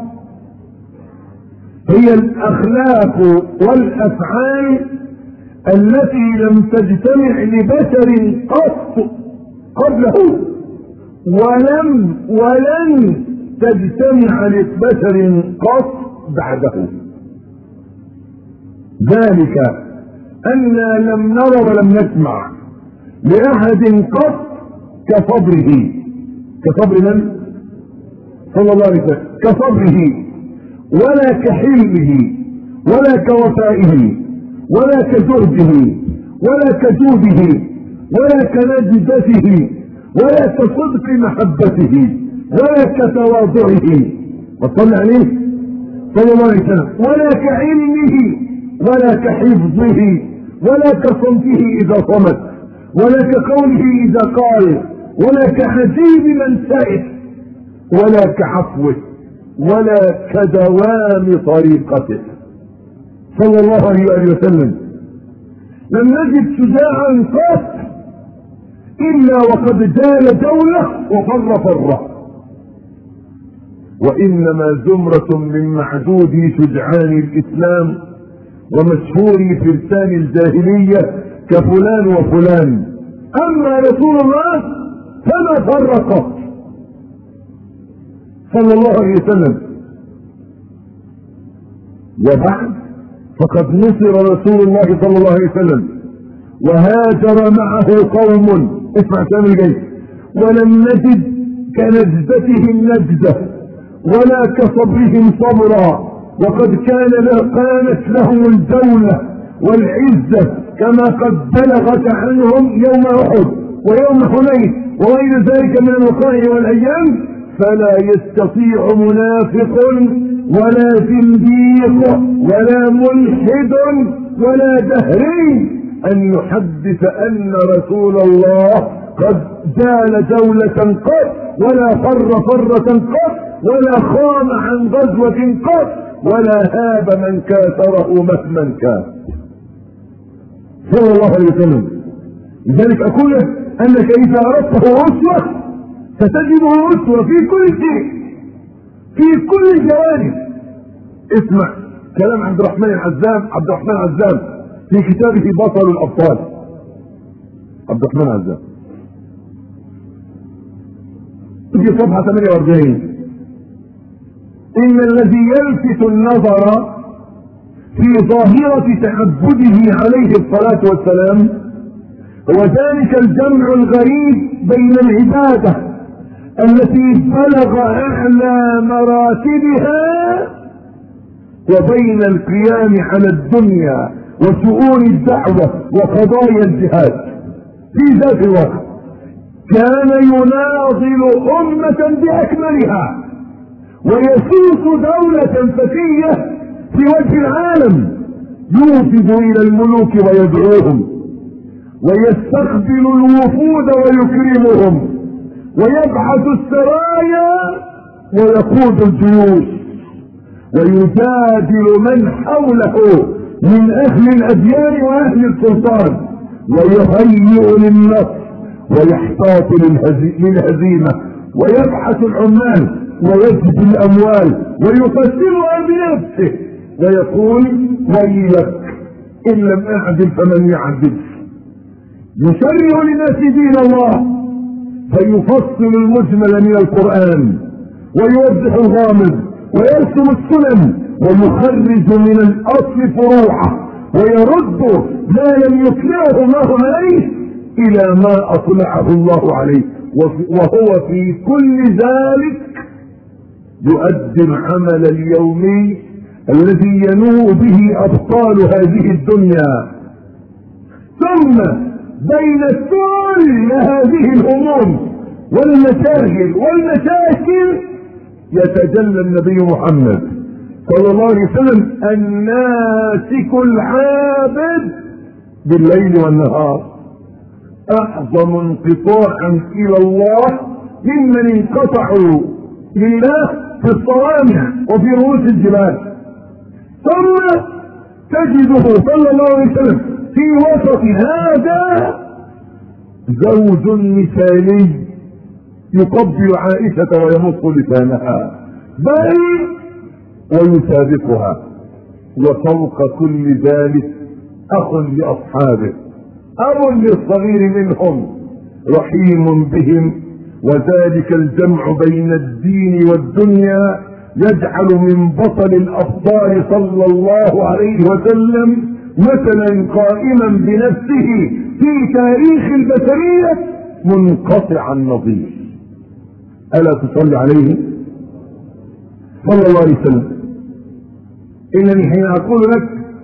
هي الأخلاق والأفعال التي لم تجتمع لبشر قط قبله ولم ولن تجتمع لبشر قط بعده. ذلك أننا لم نرى ولم نسمع لأحد قط كصبره، كصبر من؟ صلى الله عليه وسلم، كصبره ولا كحلمه ولا كوفائه ولا كزهده ولا كجوده ولا كنجدته ولا كصدق محبته ولا كتواضعه وصلى عليه صلى الله عليه وسلم، ولا كعلمه ولا كحفظه ولا كصمته إذا صمت ولا كقوله إذا قال ولا كعجيب من سائف ولا كعفوه ولا كدوام طريقته صلى الله عليه وسلم. لم نجد شجاعا قط إلا وقد جال دولة وفر فره، وإنما زمرة من معدود شجعان الإسلام ومشهور فرسان الجاهلية كفلان وفلان. أما رسول الله فما فرق صلى الله عليه وسلم. وبعد فقد نصر رسول الله صلى الله عليه وسلم وهاجر معه قوم، اسمع كلام الجيش: ولم نجد كنجدتهم نجدة ولا كصبرهم صبرا، وقد كان كانت لهم الدولة والعزة كما قد بلغت عنهم يوم أحد ويوم حنين وغير ذلك من الوقائع والأيام. فلا يستطيع منافق ولا زنديق ولا ملحد ولا دهري أن يحدث أن رسول الله قد جال دولة قط ولا فر فرة قط ولا خام عن غزوة قط ولا هاب من كاثره مهما كان صلى الله عليه وسلم. لذلك أقول أنك إذا أردته أسوة ستجده أسوة في كل شيء، في كل الجوانب. اسمع كلام عبد الرحمن العزام عبد الرحمن عزام في كتابه بطل الابطال. عبد الرحمن عزام في صفحة ثمانية وأربعين: إن الذي يلفت النظر في ظاهرة تعبده عليه الصلاة والسلام هو ذلك الجمع الغريب بين العبادة التي بلغ أعلى مراتبها وبين القيام على الدنيا وشؤون الدعوة وقضايا الجهاد في ذات الوقت. كان يناضل أمة بأكملها ويسوس دولة فتية في وجه العالم، يوفد إلى الملوك ويدعوهم ويستقبل الوفود ويكرمهم ويبعث السرايا ويقود الجيوش ويجادل من حوله من أهل الأديان وأهل السلطان ويهيئ للنصر ويحتاط للهزيمة ويبحث العمال ويجد الأموال ويقسمها بنفسه ويقول ويلك إن لم أعدل فمن يعدل. يشرع للناس دين الله فيفصل المجمل من القرآن ويوضح الغامض ويرسم السنن ويخرج من الأصل فروعه ويرد ما لم يطلعه الله عليه إلى ما أطلعه الله عليه، وهو في كل ذلك يؤدي العمل اليومي الذي ينوء به أبطال هذه الدنيا. ثم بين كل هذه الهموم والمشاغل والمشاكل يتجلى النبي محمد صلى الله عليه وسلم الناسك العابد بالليل والنهار، أعظم انقطاعا إلى الله ممن انقطعوا لله في الصوامع وفي رؤوس الجبال. ثم تجده صلى الله عليه وسلم في وسط هذا زوج مثالي يقبل عائشة ويمص لسانها بل ويسابقها، وفوق كل ذلك أخ لأصحابه، أب للصغير منهم، رحيم بهم. وذلك الجمع بين الدين والدنيا يجعل من بطل الأبطال صلى الله عليه وسلم مثلا قائما بنفسه في تاريخ البشرية منقطع النظير. ألا تصلي عليه صلى الله عليه وسلم؟ إنني حين أقول لك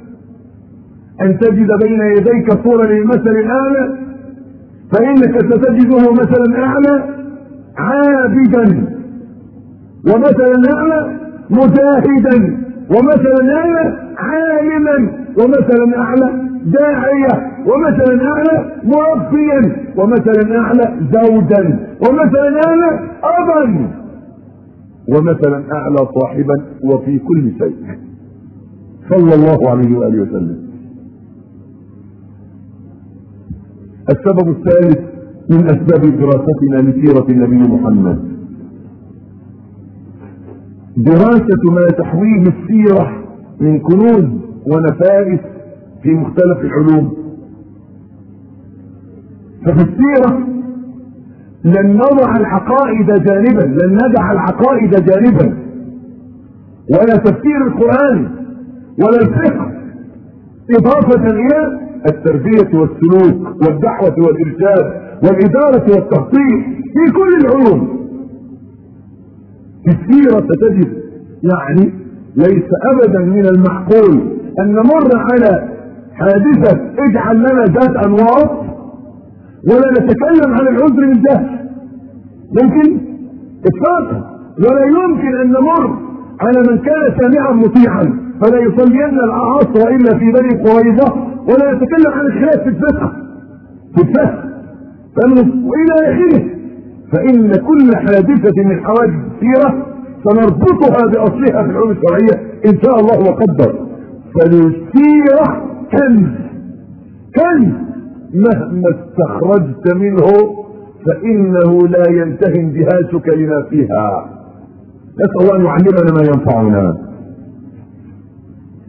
أن تجد بين يديك صورة للمثل الأعلى فإنك ستجده مثلا أعلى عابدا، ومثلا أعلى مجاهدا، ومثلا أعلى عالما، ومثلا أعلى داعية، ومثلا أعلى مربيا، ومثلا أعلى زوجا، ومثلا أعلى أبا، ومثلا أعلى صاحبا، وفي كل شيء صلى الله عليه وآله وسلم. السبب الثالث من أسباب دراستنا لسيرة النبي محمد دراسة ما تحويه السيرة من كنوز ونفائس في مختلف العلوم. ففي السيرة لن نضع العقائد جانبا، لن ندع العقائد جانبا، ولا تفسير القرآن ولا الفقه، إضافة إلى التربية والسلوك والدعوة والإرشاد والإدارة والتخطيط في كل العلوم. في السيرة ستجد يعني ليس أبدا من المعقول أن نمر على حادثة اجعل لنا ذات أنواط ولا نتكلم عن العذر من جهل، يمكن إطلاقا، ولا يمكن أن نمر على من كان سامعا مطيعا فلا يصلين العصر إلا في بني قريظة، ولا نتكلم عن الخلاف في الفقه في الفهم وإلى آخره. فإن كل حادثة من حوادث السيرة سنربطها بأصلها في العلوم الشرعية إن شاء الله وقدر. فالسيرة كنز كنز مهما استخرجت منه فإنه لا ينتهي اندهاشك لما فيها. نسأل الله أن يعلمنا ما ينفعنا.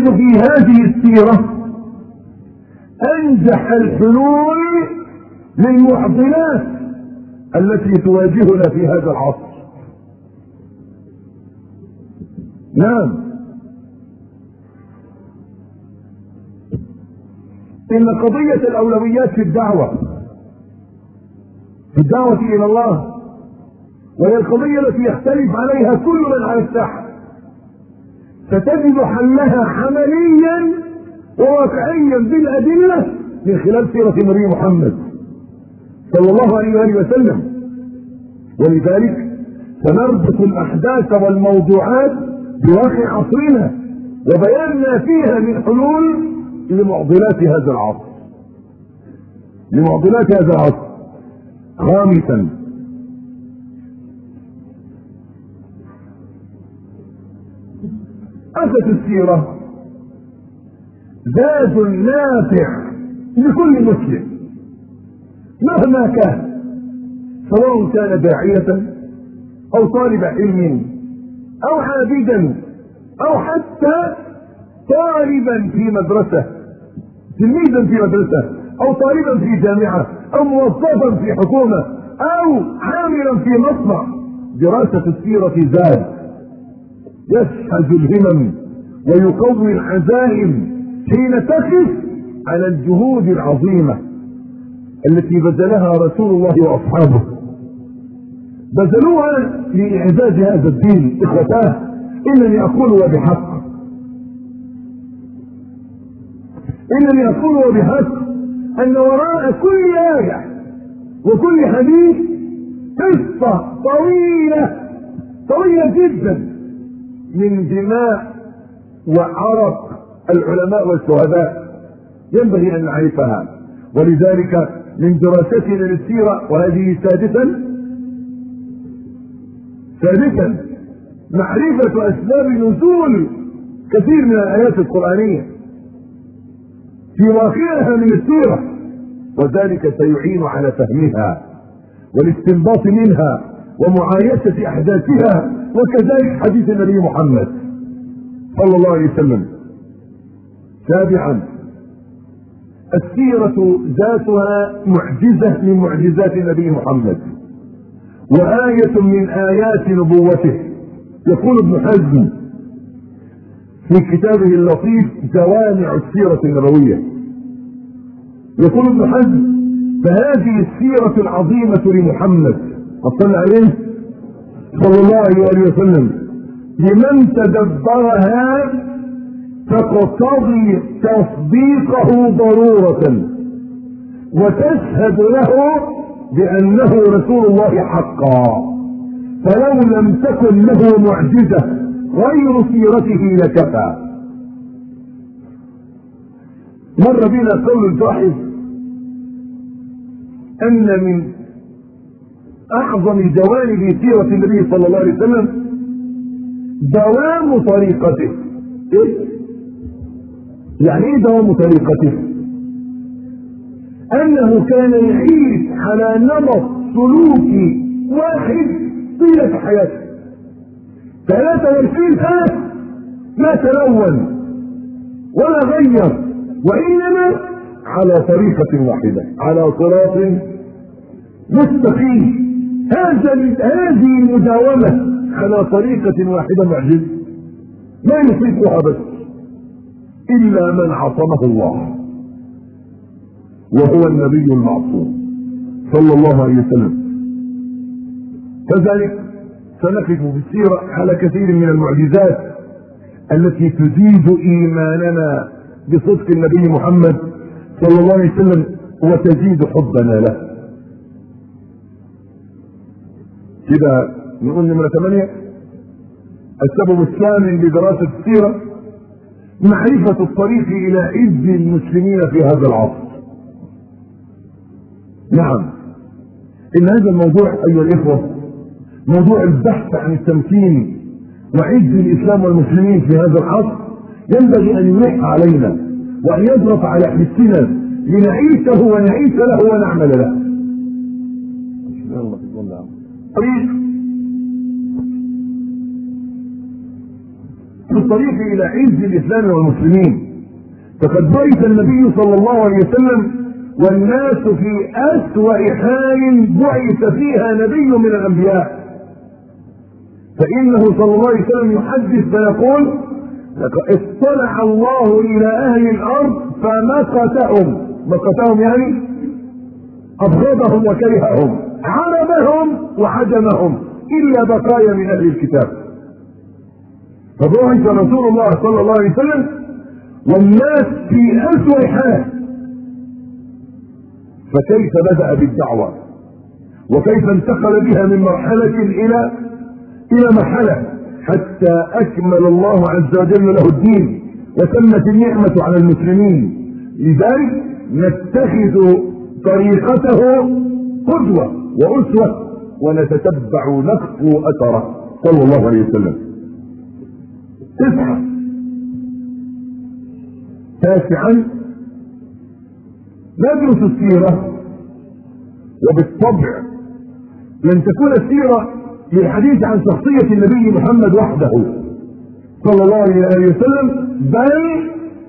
نجد في هذه السيرة أنجح الحلول للمعضلات التي تواجهنا في هذا العصر. نعم، إن قضية الأولويات في الدعوة في الدعوة إلى الله، وهي القضية التي يختلف عليها كل من على الساحة، ستجد حلها عمليا وواقعيا بالأدلة من خلال سيرة النبي محمد صلى الله عليه وآله وسلم. ولذلك سنربط الأحداث والموضوعات بواقع عصرنا وبياننا فيها من حلول لمعضلات هذا العصر لمعضلات هذا العصر. خامسا، أتت السيرة زاد نافع لكل مسلم مهما كان، سواء كان داعية أو طالب علم أو عابدا أو حتى طالبا في مدرسة، تلميذا في مدرسة أو طالبا في جامعة أو موظفا في حكومة أو عاملا في مصنع. دراسة السيرة زاد يشحذ الهمم ويقوي العزائم حين تقف على الجهود العظيمة التي بذلها رسول الله وأصحابه، بذلوها لإعزاز هذا الدين. إخوتاه، إنني أقول وبحق إنني أقول وبحق أن وراء كل آية وكل حديث قصة طويلة طويلة جدا من دماء وعرق العلماء والشهداء ينبغي أن نعرفها. ولذلك من دراستنا للسيرة، وهذه سادسا سادسا معرفة أسباب نزول كثير من الآيات القرآنية في واقعها من السيرة، وذلك سيعين على فهمها والاستنباط منها ومعايشة أحداثها، وكذلك حديث النبي محمد صلى الله عليه وسلم. سابعا، السيرة ذاتها معجزة من معجزات النبي محمد وآية من آيات نبوته. يقول ابن حزم في كتابه اللطيف جوامع السيرة النبوية، يقول ابن حزم: فهذه السيرة العظيمة لمحمد صلى عليه صلى الله عليه وسلم لمن تدبرها تقتضي تصديقه ضرورة وتشهد له بأنه رسول الله حقا، فلو لم تكن له معجزة غير سيرته لكفى. مر بنا قول الباحث أن من أعظم جوانب سيرة النبي صلى الله عليه وسلم دوام طريقته. إيه؟ يعني إيه دوام طريقته؟ أنه كان يعيش على نمط سلوكي واحد طيلة حياته، ثلاثة وعشرين سنة ما تلون ولا غير، وإنما على طريقة واحدة، على صراط مستقيم. هذا هذه المداومة على طريقة واحدة معجزة ما يصيبها بس إلا من عصمه الله، وهو النبي المعصوم صلى الله عليه وسلم. كذلك سنقف في السيرة على كثير من المعجزات التي تزيد إيماننا بصدق النبي محمد صلى الله عليه وسلم وتزيد حبنا له. كده نقول نمرة ثمانية: السبب الثامن لدراسة السيرة معرفة الطريق إلى عز المسلمين في هذا العصر. نعم، إن هذا الموضوع أيها الإخوة موضوع البحث عن التمكين وعز الإسلام والمسلمين في هذا العصر ينبغي أن يلح علينا وأن يضغط على حسنا لنعيشه ونعيش له ونعمل له. طريق في الطريق الى عز الاسلام والمسلمين. فقد بعث النبي صلى الله عليه وسلم والناس في اسوأ حال بعث فيها نبي من الانبياء. فانه صلى الله عليه وسلم يحدث فيقول: اطلع الله الى اهل الارض فمقتهم. مقتهم يعني ابغضهم وكرههم، عربهم وعجمهم، الا بقايا من اهل الكتاب. فبعث رسول الله صلى الله عليه وسلم والناس في اسوء حال. فكيف بدأ بالدعوة وكيف انتقل بها من مرحلة الى الى مرحلة حتى اكمل الله عز وجل له الدين وتمت النعمة على المسلمين. لذلك نتخذ طريقته قدوة وأسوة ونتتبع نقص أثره صلى الله عليه وسلم. تسعة تاسعا ندرس السيرة، وبالطبع لن تكون السيرة للحديث عن شخصية النبي محمد وحده صلى الله عليه وسلم، بل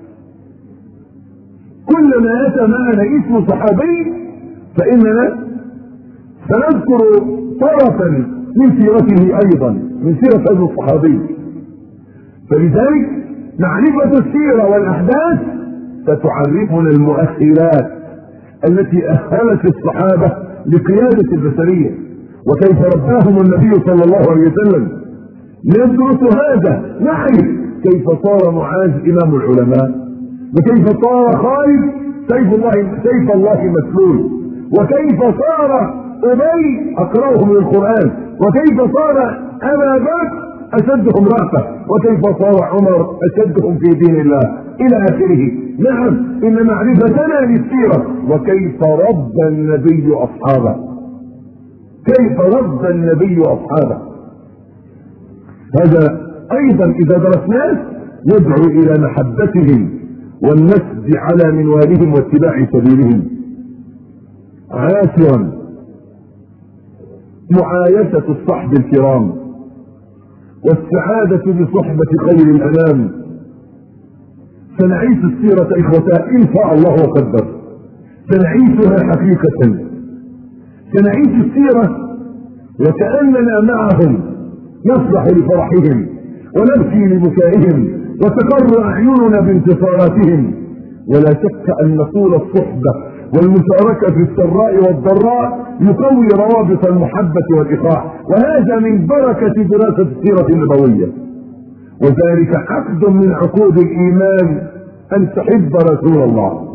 كلما أتى معنا اسم صحابي فإننا سنذكر طرفا من سيرته أيضا، من سيرة هذا الصحابي. فلذلك معرفة السيرة والأحداث ستعرفنا المؤهلات التي أهلت الصحابة لقيادة البشرية وكيف رباهم النبي صلى الله عليه وسلم. ندرس هذا، نعرف كيف صار معاذ إمام العلماء، وكيف صار خالد سيف الله سيف الله مسلول، وكيف صار أبي أقرأهم للقرآن، وكيف صار أبا بكر أشدهم رأفة، وكيف صار عمر أشدهم في دين الله إلى آخره. نعم، إن معرفتنا للسيرة وكيف رب النبي أصحابه، كيف رب النبي أصحابه، هذا أيضا إذا درسناه يدعو إلى محبتهم والنسج على منوالهم واتباع سبيلهم. عاشرا معايشة الصحب الكرام والسعادة بصحبة خير الأنام. سنعيش السيرة إخوتها إن شاء الله وقدر، سنعيشها حقيقة، سنعيش السيرة وكأننا معهم نفرح لفرحهم ونبكي لبكائهم وتقر أعيننا بانتصاراتهم. ولا شك أن طول الصحبة والمشاركة في السراء والضراء يقوي روابط المحبة والإخاء، وهذا من بركة دراسة السيرة النبوية. وذلك عقد من عقود الإيمان أن تحب رسول الله.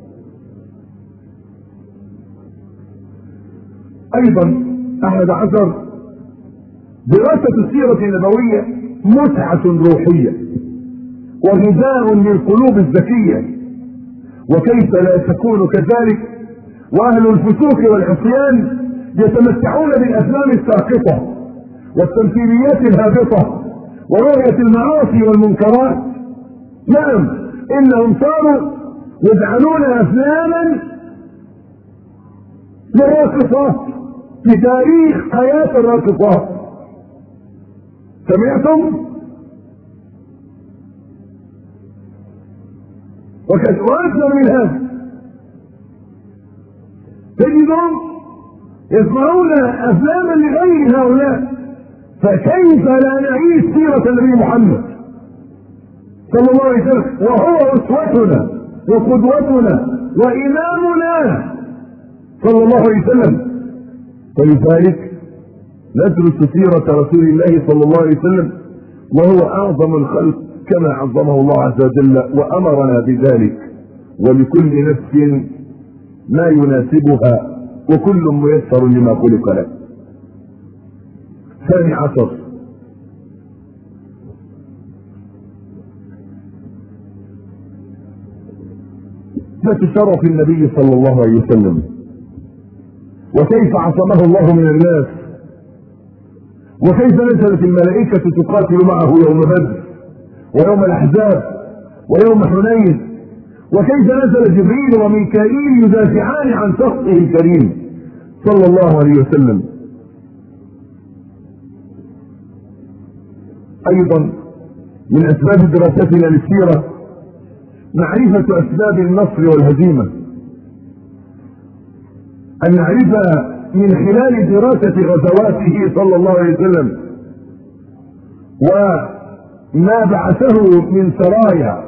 أيضا أحد عشر دراسة السيرة النبوية متعة روحية وغذاء للقلوب الذكية، وكيف لا تكون كذلك واهل الفسوق والعصيان يتمتعون بالافلام الساقطة والتمثيليات الهابطة ورؤية المعاصي والمنكرات. نعم، انهم صاروا يجعلون افلاما للراقصات لتاريخ حياة الراقصات. سمعتم؟ وأكثر من هذا تجدهم يسمعون أفلاما لغير هؤلاء. فكيف لا نعيش سيرة النبي محمد صلى الله عليه وسلم وهو أسوتنا وقدوتنا وإمامنا صلى الله عليه وسلم؟ فلذلك ندرس سيرة رسول الله صلى الله عليه وسلم وهو أعظم الخلق كما عظمه الله عز وجل وأمرنا بذلك، ولكل نفس ما يناسبها وكل ميسر لما خلق له. ثاني عشر شرف النبي صلى الله عليه وسلم وكيف عصمه الله من الناس، وكيف نزلت الملائكة تقاتل معه يوم بدر ويوم الأحزاب ويوم حنين، وكيف نزل جبريل وميكائيل يدافعان عن شخصه الكريم صلى الله عليه وسلم. أيضا من اسباب دراستنا للسيرة معرفة اسباب النصر والهزيمة، ان نعرف من خلال دراسة غزواته صلى الله عليه وسلم وما بعثه من سرايا،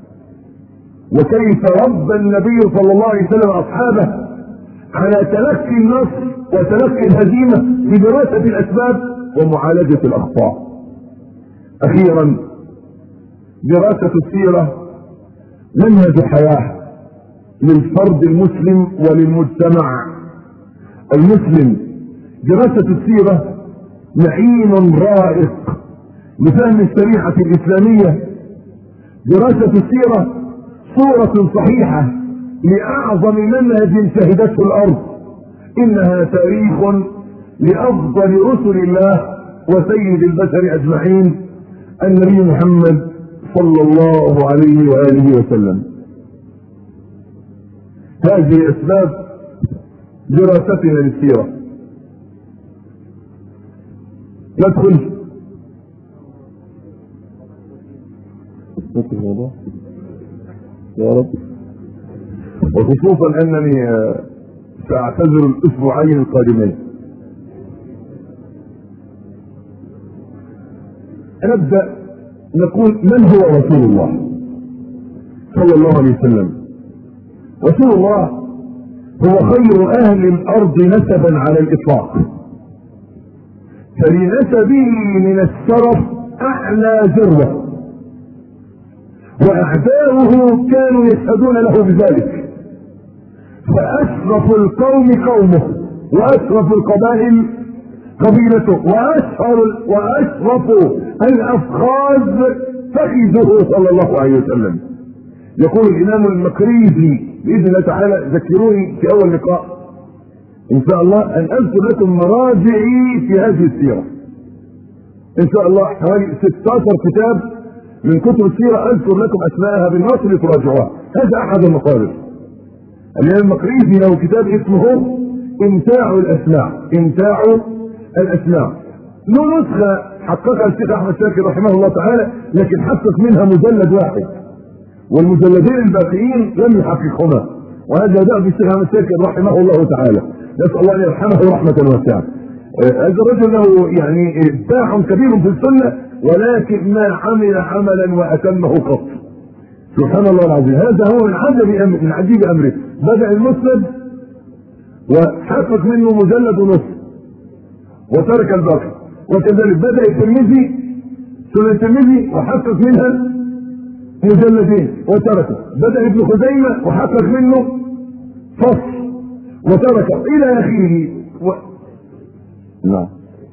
وكيف ربى النبي صلى الله عليه وسلم اصحابه على تلقي النصر وتلقي الهزيمة بدراسة الاسباب ومعالجة الاخطاء. اخيرا دراسة السيرة منهج حياة للفرد المسلم وللمجتمع المسلم. دراسة السيرة معين رائق لفهم الشريعة الإسلامية. دراسة السيرة صورة صحيحة لأعظم منهج شهدته الأرض، إنها تاريخ لأفضل رسل الله وسيد البشر أجمعين النبي محمد صلى الله عليه وآله وسلم. هذه أسباب دراستنا للسيرة. ندخل الموضوع يا رب، وخصوصا أنني سأعتذر الأسبوعين القادمين. نبدأ نقول من هو رسول الله صلى الله عليه وسلم. رسول الله هو خير اهل الارض نسبا على الاطلاق، فلنسبه من الشرف اعلى ذروه، واعداؤه كانوا يشهدون له بذلك، فاشرف القوم قومه واشرف القبائل قبيلته واشهر واشرف الافخاذ فخذه صلى الله عليه وسلم. يقول الامام المقريزي باذن الله تعالى، ذكروني في اول لقاء ان شاء الله ان اذكر لكم مراجعي في هذه السيره ان شاء الله، حوالي ستة عشر كتاب من كتب السيره اذكر لكم اسماءها بالنص لتراجعوها. هذا احد المصادر. الامام المقريزي له كتاب اسمه امتاع الاسماع، امتاع الاسماع، له نسخه حققها الشيخ احمد شاكر رحمه الله تعالى، لكن حقق منها مجلد واحد، والمجلدين الباقيين لم يحققهما، وهذا دأب الشيخ احمد شاكر رحمه الله تعالى، نسال الله ان يرحمه رحمه واسعه. هذا الرجل له يعني ابداع كبير في السنه، ولكن ما عمل عملا واتمه قط. سبحان الله العظيم، هذا هو من عجب امر من عجيب امره. بدا المسند وحقق منه مجلد ونصف وترك الباقي، وكذلك بدا الترمذي سنن الترمذي وحقق منها مجلدين وتركه، بدا ابن خزيمه وحقق منه فصل وتركه الى اخره و... نعم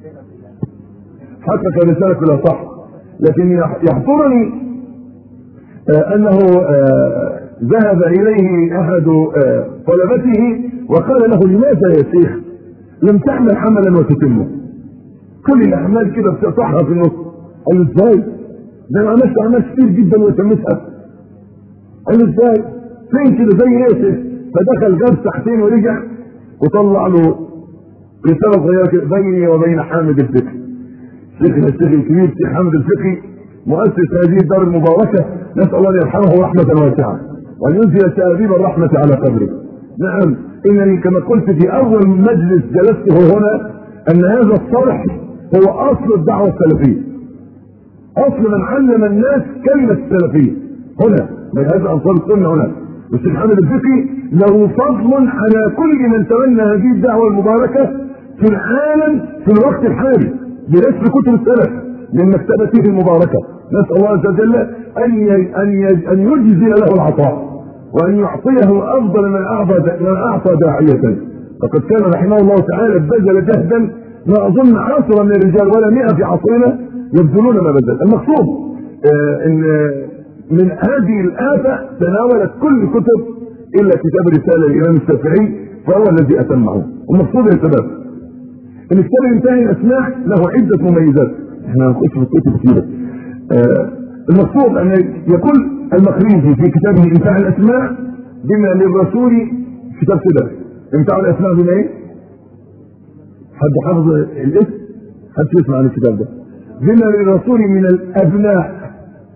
حقق رساله لا صح. لكن يحضرني آه انه آه ذهب اليه احد آه طلبته وقال له لماذا يا شيخ لم تعمل عملا وتتمه؟ كل الاعمال كده بتقطعها في النص. قال له ازاي؟ ده انا عملت اعمال كتير جدا وتمتها. قال له ازاي؟ فين كده زي ايه؟ فدخل جاب ساعتين ورجع وطلع له رساله صغيره كده بيني وبين حامد الفقي. شيخنا الشيخ الكبير الشيخ حامد الفقي مؤسس هذه الدار المباركه، نسال الله ان يرحمه رحمه واسعه وان ينزل شآبيب الرحمه على قبره. نعم، انني كما قلت في اول مجلس جلسته هنا ان هذا الصرح هو اصل الدعوه السلفيه، اصل من علم الناس كلمه السلفيه هنا من هذا انصار السنه هنا. والشيخ حامد الفقي له فضل على كل من تولى هذه الدعوه المباركه في العالم في الوقت الحالي بنشر كتب السلف من مكتبته المباركه. نسال الله عز وجل ان ان ان يجزي له العطاء وان يعطيه افضل من اعطى من اعطى داعيه. فقد كان رحمه الله تعالى بذل جهدا ما اظن عشرة من الرجال ولا مئة في عصرنا يبذلون ما بذل. المقصود آه ان من هذه الآفة تناولت كل كتب الا كتاب رسالة الامام الشافعي فهو الذي اتمه. المقصود يا شباب ان الكتاب ينتهي الاسماع له عدة مميزات، احنا هنخش في الكتب كتير. آه المقصود ان يقول المقريزي في كتابه امتاع الاسماع بما للرسول، كتاب كده امتاع الاسماع بما ايه؟ حد حافظ الاسم؟ حد يسمع عن الكتاب ده؟ بما للرسول من الابناء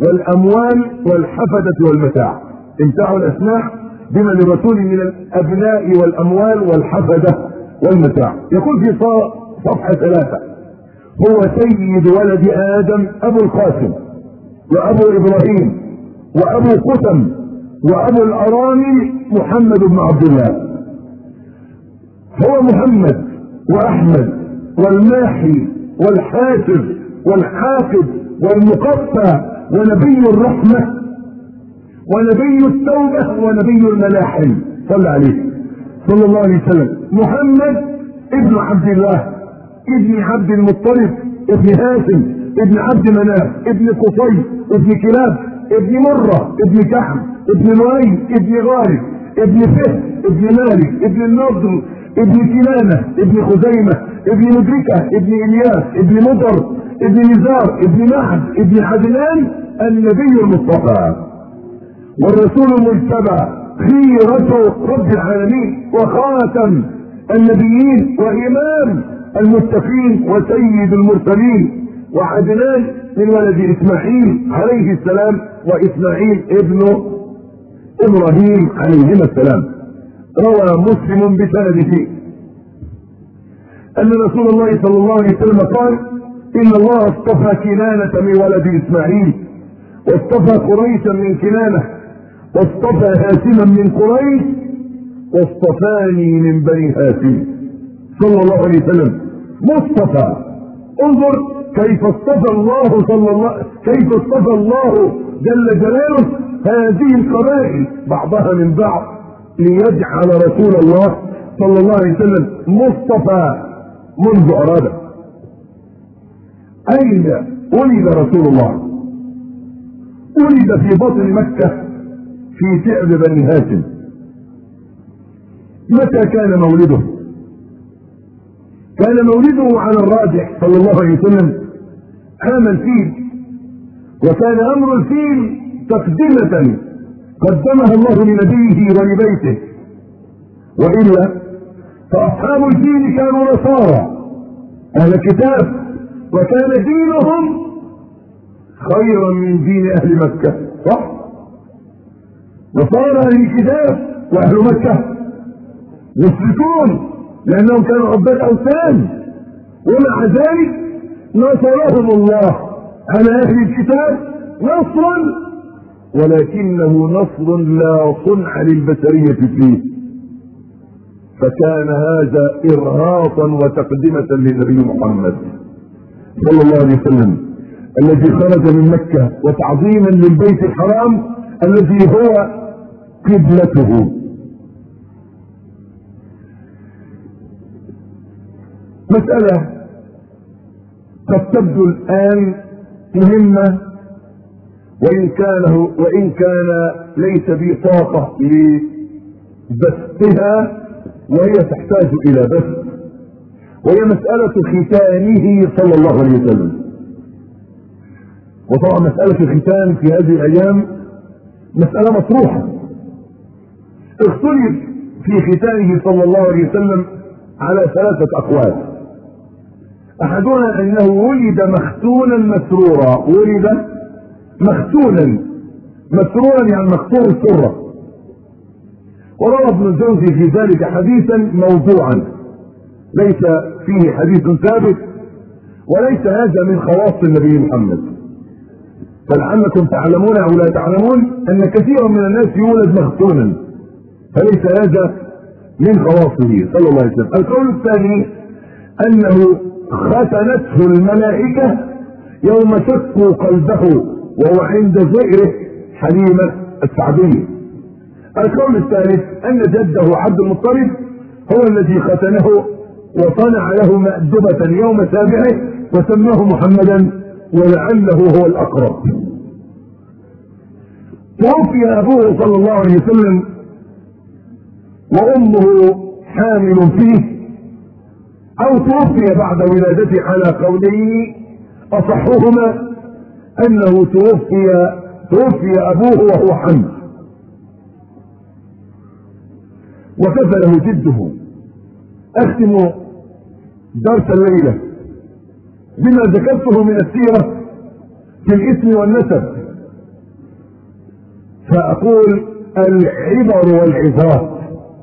والاموال والحفدة والمتاع. امتعوا الاسماء بما للرسول من الابناء والاموال والحفدة والمتاع. يقول في صفحة ثلاثة: هو سيد ولد ادم ابو القاسم وابو ابراهيم وابو قسم وابو الارامل محمد بن عبد الله. هو محمد واحمد والماحي والحافظ والحافظ والمقفى ونبي الرحمة ونبي التوبة ونبي الملاحم. صلى عليه صلى الله عليه وسلم. محمد ابن عبد الله ابن عبد المطلب ابن هاشم ابن عبد مناف ابن قصي ابن كلاب ابن مرة ابن كعب ابن لؤي ابن غالب ابن فهد ابن مالك ابن النضر ابن كنانة ابن خزيمة ابن مدركة ابن الياس ابن مضر ابن نزار ابن معد ابن عدنان النبي المصطفى والرسول المجتبى خيرة رب العالمين وخاتم النبيين وإمام المتقين وسيد المرسلين. وعدنان من ولد إسماعيل عليه السلام وإسماعيل ابن إبراهيم عليهما السلام. روى مسلم بسنده أن رسول الله صلى الله عليه وسلم قال: إن الله اصطفى كنانة من ولد إسماعيل واصطفى قريشا من كنانة واصطفى هاشما من قريش واصطفاني من بني هاشم. صلى الله عليه وسلم مصطفى. انظر كيف اصطفى الله صلى الله كيف اصطفى الله جل جلاله هذه القبائل بعضها من بعض ليجعل رسول الله صلى الله عليه وسلم مصطفى منذ أراد. أين ولد رسول الله؟ ولد في بطن مكة في شعب بني هاشم. متى كان مولده؟ كان مولده على الراجح صلى الله عليه وسلم عام الفيل، وكان أمر الفيل تقدمة قدمها الله لنبيه ولبيته، وإلا فأصحاب الفيل كانوا نصارى أهل كتاب، وكان دينهم خيرا من دين أهل مكة. صح؟ نصارى أهل الكتاب وأهل مكة مشركون لأنهم كانوا عباد أوثان، ومع ذلك نصرهم الله على أهل الكتاب نصرا، ولكنه نصر لا صنع للبشرية فيه، فكان هذا إرهاصا وتقدمة للنبي محمد صلى الله عليه وسلم الذي خرج من مكة وتعظيما للبيت الحرام الذي هو قبلته. مسألة قد تبدو الآن مهمة، وإن كان وإن كان ليس بي طاقة لبثها، وهي تحتاج إلى بث، وهي مسألة ختانه صلى الله عليه وسلم. وطبعا مسألة الختان في هذه الأيام مسألة مطروحة. اختلف في ختانه صلى الله عليه وسلم على ثلاثة أقوال. أحدنا أنه ولد مختونا مسرورا، ولد مختونا مسرورا يعني مختور السرة، وروى ابن الجوزي في ذلك حديثا موضوعا ليس فيه حديث ثابت، وليس هذا من خواص النبي محمد، فلعلكم تعلمون او لا تعلمون ان كثيرا من الناس يولد مختونا، فليس هذا من خواصه صلى الله عليه وسلم. القول الثاني انه ختنته الملائكة يوم شقوا قلبه وهو عند زئره حليمة السعدية. القول الثالث ان جده عبد المطلب هو الذي ختنه وصنع له مأدبة يوم سابعه وسماه محمدا، ولعله هو الأقرب. توفي أبوه صلى الله عليه وسلم وأمه حامل فيه، أو توفي بعد ولادته على قولين أصحهما أنه توفي توفي أبوه وهو حمل، وكفله جده. أختم درس الليلة بما ذكرته من السيرة في الاسم والنسب فأقول العبر والعظات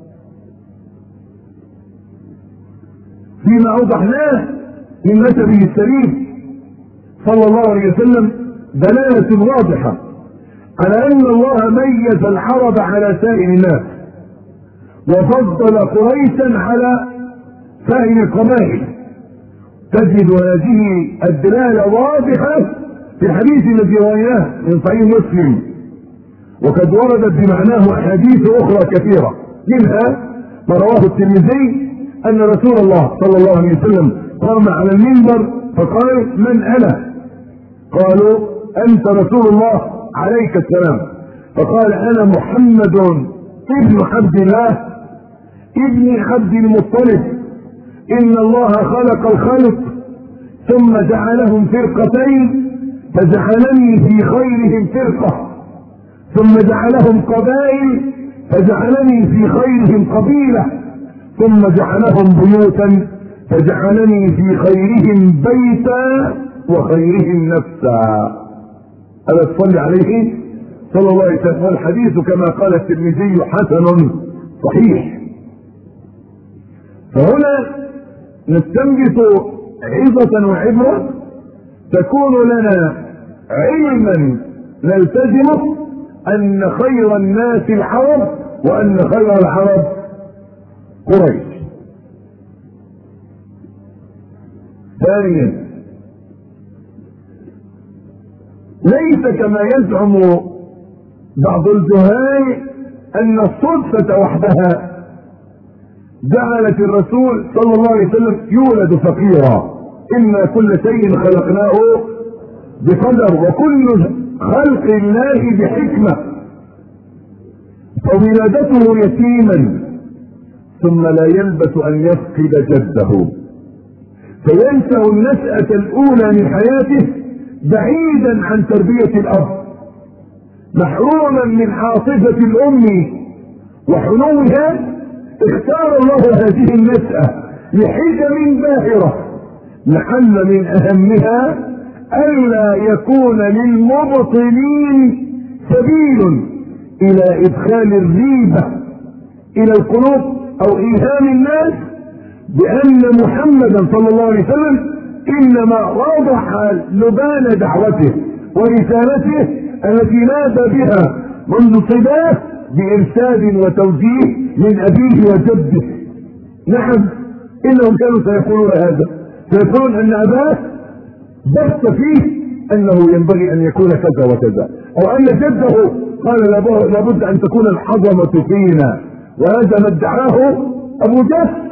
فيما أوضحناه من مثله السليم صلى الله عليه وسلم دلالة واضحة على أن الله ميز العرب على سائر الناس وفضل قريشا على سائر القبائل. تجد هذه الدلالة واضحة في الحديث الذي رويناه من صحيح مسلم، وقد وردت بمعناه أحاديث أخرى كثيرة، منها ما رواه الترمذي أن رسول الله صلى الله عليه وسلم قام على المنبر فقال: من أنا؟ قالوا: أنت رسول الله عليك السلام. فقال: أنا محمد ابن عبد الله ابن عبد المطلب، إن الله خلق الخلق ثم جعلهم فرقتين فجعلني في خيرهم فرقة، ثم جعلهم قبائل فجعلني في خيرهم قبيلة، ثم جعلهم بيوتا فجعلني في خيرهم بيتا وخيرهم نفسا. ألا تصلي عليه صلى الله عليه وسلم. والحديث كما قال الترمذي حسن صحيح. فهنا نستنبط عظة وعبرة تكون لنا علما نلتزمه أن خير الناس العرب وأن خير العرب قريش. ثانيا، ليس كما يزعم بعض الجهال أن الصدفة وحدها جعلت الرسول صلى الله عليه وسلم يولد فقيرا. إنا كل شيء خلقناه بقدر وكل خلق الله بحكمة. فولادته يتيما ثم لا يلبث أن يفقد جده، فينشأ النشأة الأولى من حياته بعيدا عن تربية الأب، محروما من عاطفة الأم وحنوها. اختار الله هذه النشأة لحكم باهرة، لعل من أهمها ألا يكون للمبطلين سبيل إلى إدخال الريبة إلى القلوب أو إيهام الناس بأن محمدا صلى الله عليه وسلم إنما وضع لبان دعوته ورسالته التي نادى بها منذ صباه بإرشاد وتوجيه من أبيه وجده. نعم، إنهم كانوا سيقولون هذا، سيقولون أن أباه بث فيه أنه ينبغي أن يكون كذا وكذا، أو أن جده قال لابد أن تكون العظمة فينا، وهذا ما ادعاه أبو جهل.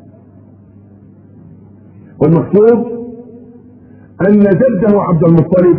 والمقصود أن جده عبد المطلب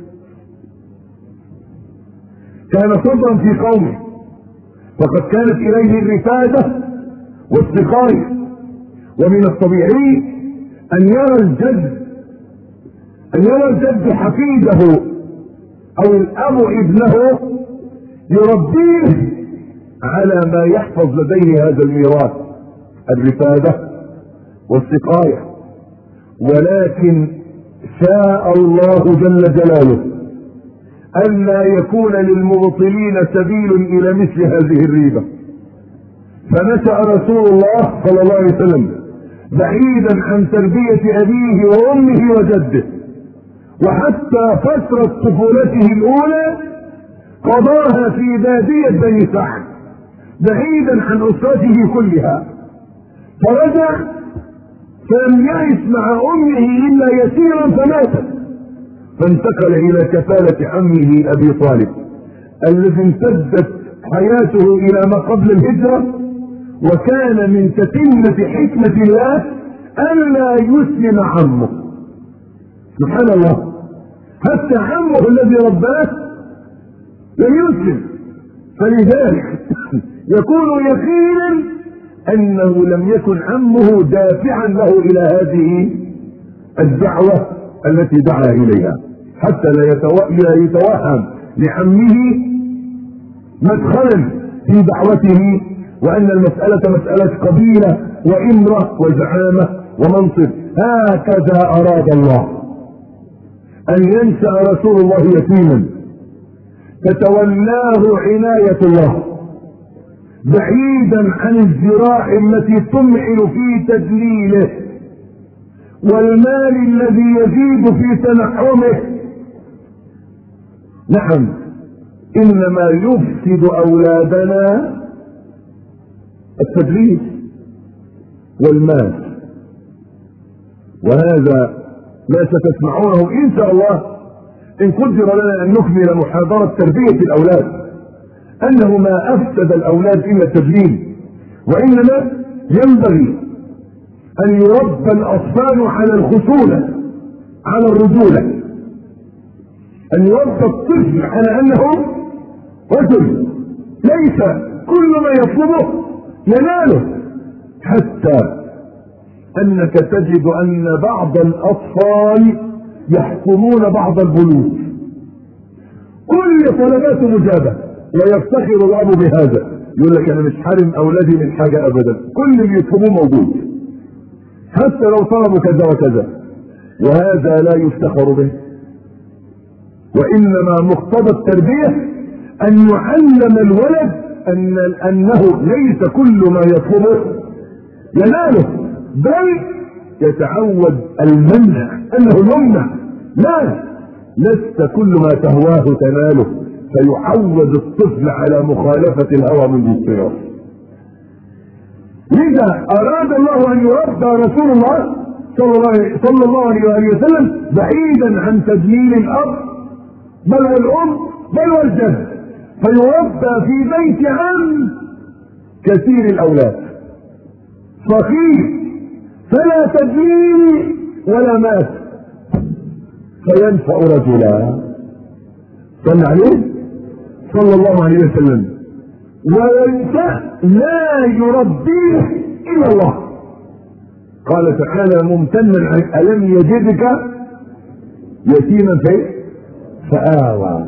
كان صبرا في قومه، فقد كانت إليه الرفادة والسقاية. ومن الطبيعي أن يرى الجد أن يرى الجد حفيده أو الأب ابنه يربيه على ما يحفظ لديه هذا الميراث، الرفادة والسقاية. ولكن شاء الله جل جلاله ألا يكون للمبطلين سبيل إلى مثل هذه الريبة، فنشأ رسول الله صلى الله عليه وسلم بعيدا عن تربية أبيه وأمه وجده، وحتى فترة طفولته الأولى قضاها في بادية بني سعد بعيدا عن أسرته كلها، فرجع فلم يعش مع أمه إلا يسيرا فماتت، فانتقل إلى كفالة عمه أبي طالب الذي امتدت حياته إلى ما قبل الهجرة. وكان من تتمة حكمة الله ألا يسلم عمه، سبحان الله، حتى عمه الذي رباه لم يسلم. فلذلك يكون يقينا أنه لم يكن عمه دافعا له إلى هذه الدعوة التي دعا إليها، حتى لا يتوهم لعمه مدخلا في دعوته، وأن المسألة مسألة قبيلة وإمرة وزعامة ومنصب. هكذا أراد الله أن ينشأ رسول الله يتيما فتولاه عناية الله بعيدا عن الذراع التي تمعن في تدليله والمال الذي يزيد في تنعمه. نعم، انما يفسد اولادنا التدليس والمال، وهذا ما ستسمعونه ان شاء الله ان قدر لنا ان نكمل محاضرة تربية الاولاد، انه ما افسد الاولاد الا التدليل، وانما ينبغي ان يربى الاطفال على الخشونة، على الرجولة، ان يربى الطفل على انه رجل ليس كل ما يطلبه يناله، حتى انك تجد ان بعض الاطفال يحكمون بعض البيوت، كل طلباته مجابة ويفتخر الاب بهذا، يقول لك انا مش حارم اولادي من حاجة ابدا، كل اللي يطلبوه موجود حتى لو طلبوا كذا وكذا، وهذا لا يفتخر به. وانما مقتضى التربية ان يعلم الولد ان انه ليس كل ما يطلبه يناله، بل يتعود المنع، انه يمنع، لا، لست كل ما تهواه تناله، فيعود الطفل على مخالفة الهوى منذ الصغر. لذا اراد الله ان يربى رسول الله صلى الله عليه وآله وسلم بعيدا عن تدليل الاب بل والام بل والجد، فيربى في بيت عم كثير الاولاد صغير فلا تدليل ولا مات فينفع رجلا صلى عليه صلى الله عليه وسلم، وينفع لا يربيه الا الله. قال تعالى ممتنا عن الم يجدك يتيما فآوى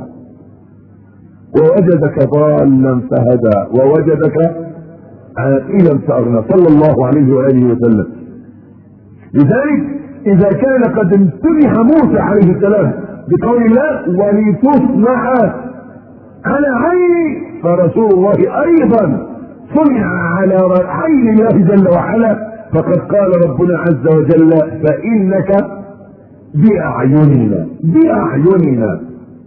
ووجدك ضالا فهدى ووجدك عائلا فأغنى، صلى الله عليه وآله وسلم. لذلك إذا كان قد امتنح موسى عليه السلام بقول الله ولتصنع على عيني، فرسول الله أيضا صنع على عين الله جل وعلا، فقد قال ربنا عز وجل فإنك بأعيننا بأعيننا.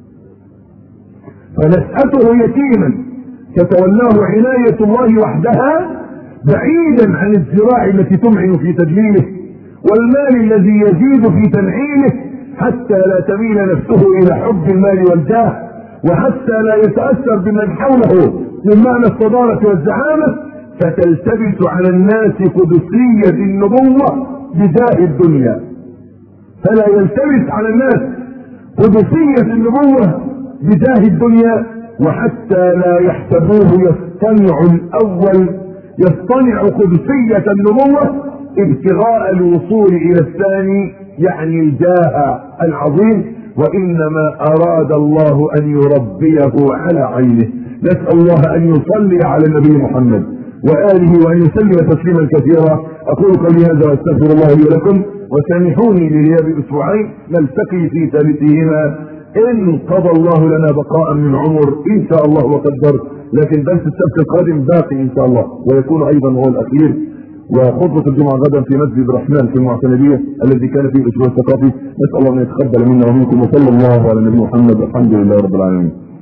فنشأته يتيما تتولاه عناية الله وحدها بعيدا عن الذراع التي تمعن في تدليله والمال الذي يزيد في تنعيمه، حتى لا تميل نفسه الى حب المال والجاه، وحتى لا يتأثر بمن حوله من معنى الصدارة والزعامة، فتلتبس على الناس قدسية النبوة بجاه الدنيا، فلا يلتبس على الناس قدسية النبوة بجاه الدنيا، وحتى لا يحسبوه يصطنع الاول يصطنع قدسية النبوة ابتغاء الوصول الى الثاني، يعني الجاه العظيم، وانما اراد الله ان يربيه على عينه. نسأل الله ان يصلي على النبي محمد وآله وان يسلم تسليما كثيرا. اقول قولي هذا واستغفر الله لي ولكم، وسامحوني لغياب اسبوعين، نلتقي في ثالثهما ان قضى الله لنا بقاء من عمر ان شاء الله وقدر، لكن درس السبت القادم باقي ان شاء الله ويكون ايضا هو الاخير، وخطبة الجمعة غدا في مسجد الرحمن في المعتمدية الذي كان فيه الاسبوع الثقافي. نسأل الله ان يتقبل منا ومنكم، وصلى الله على النبي محمد، الحمد لله رب العالمين.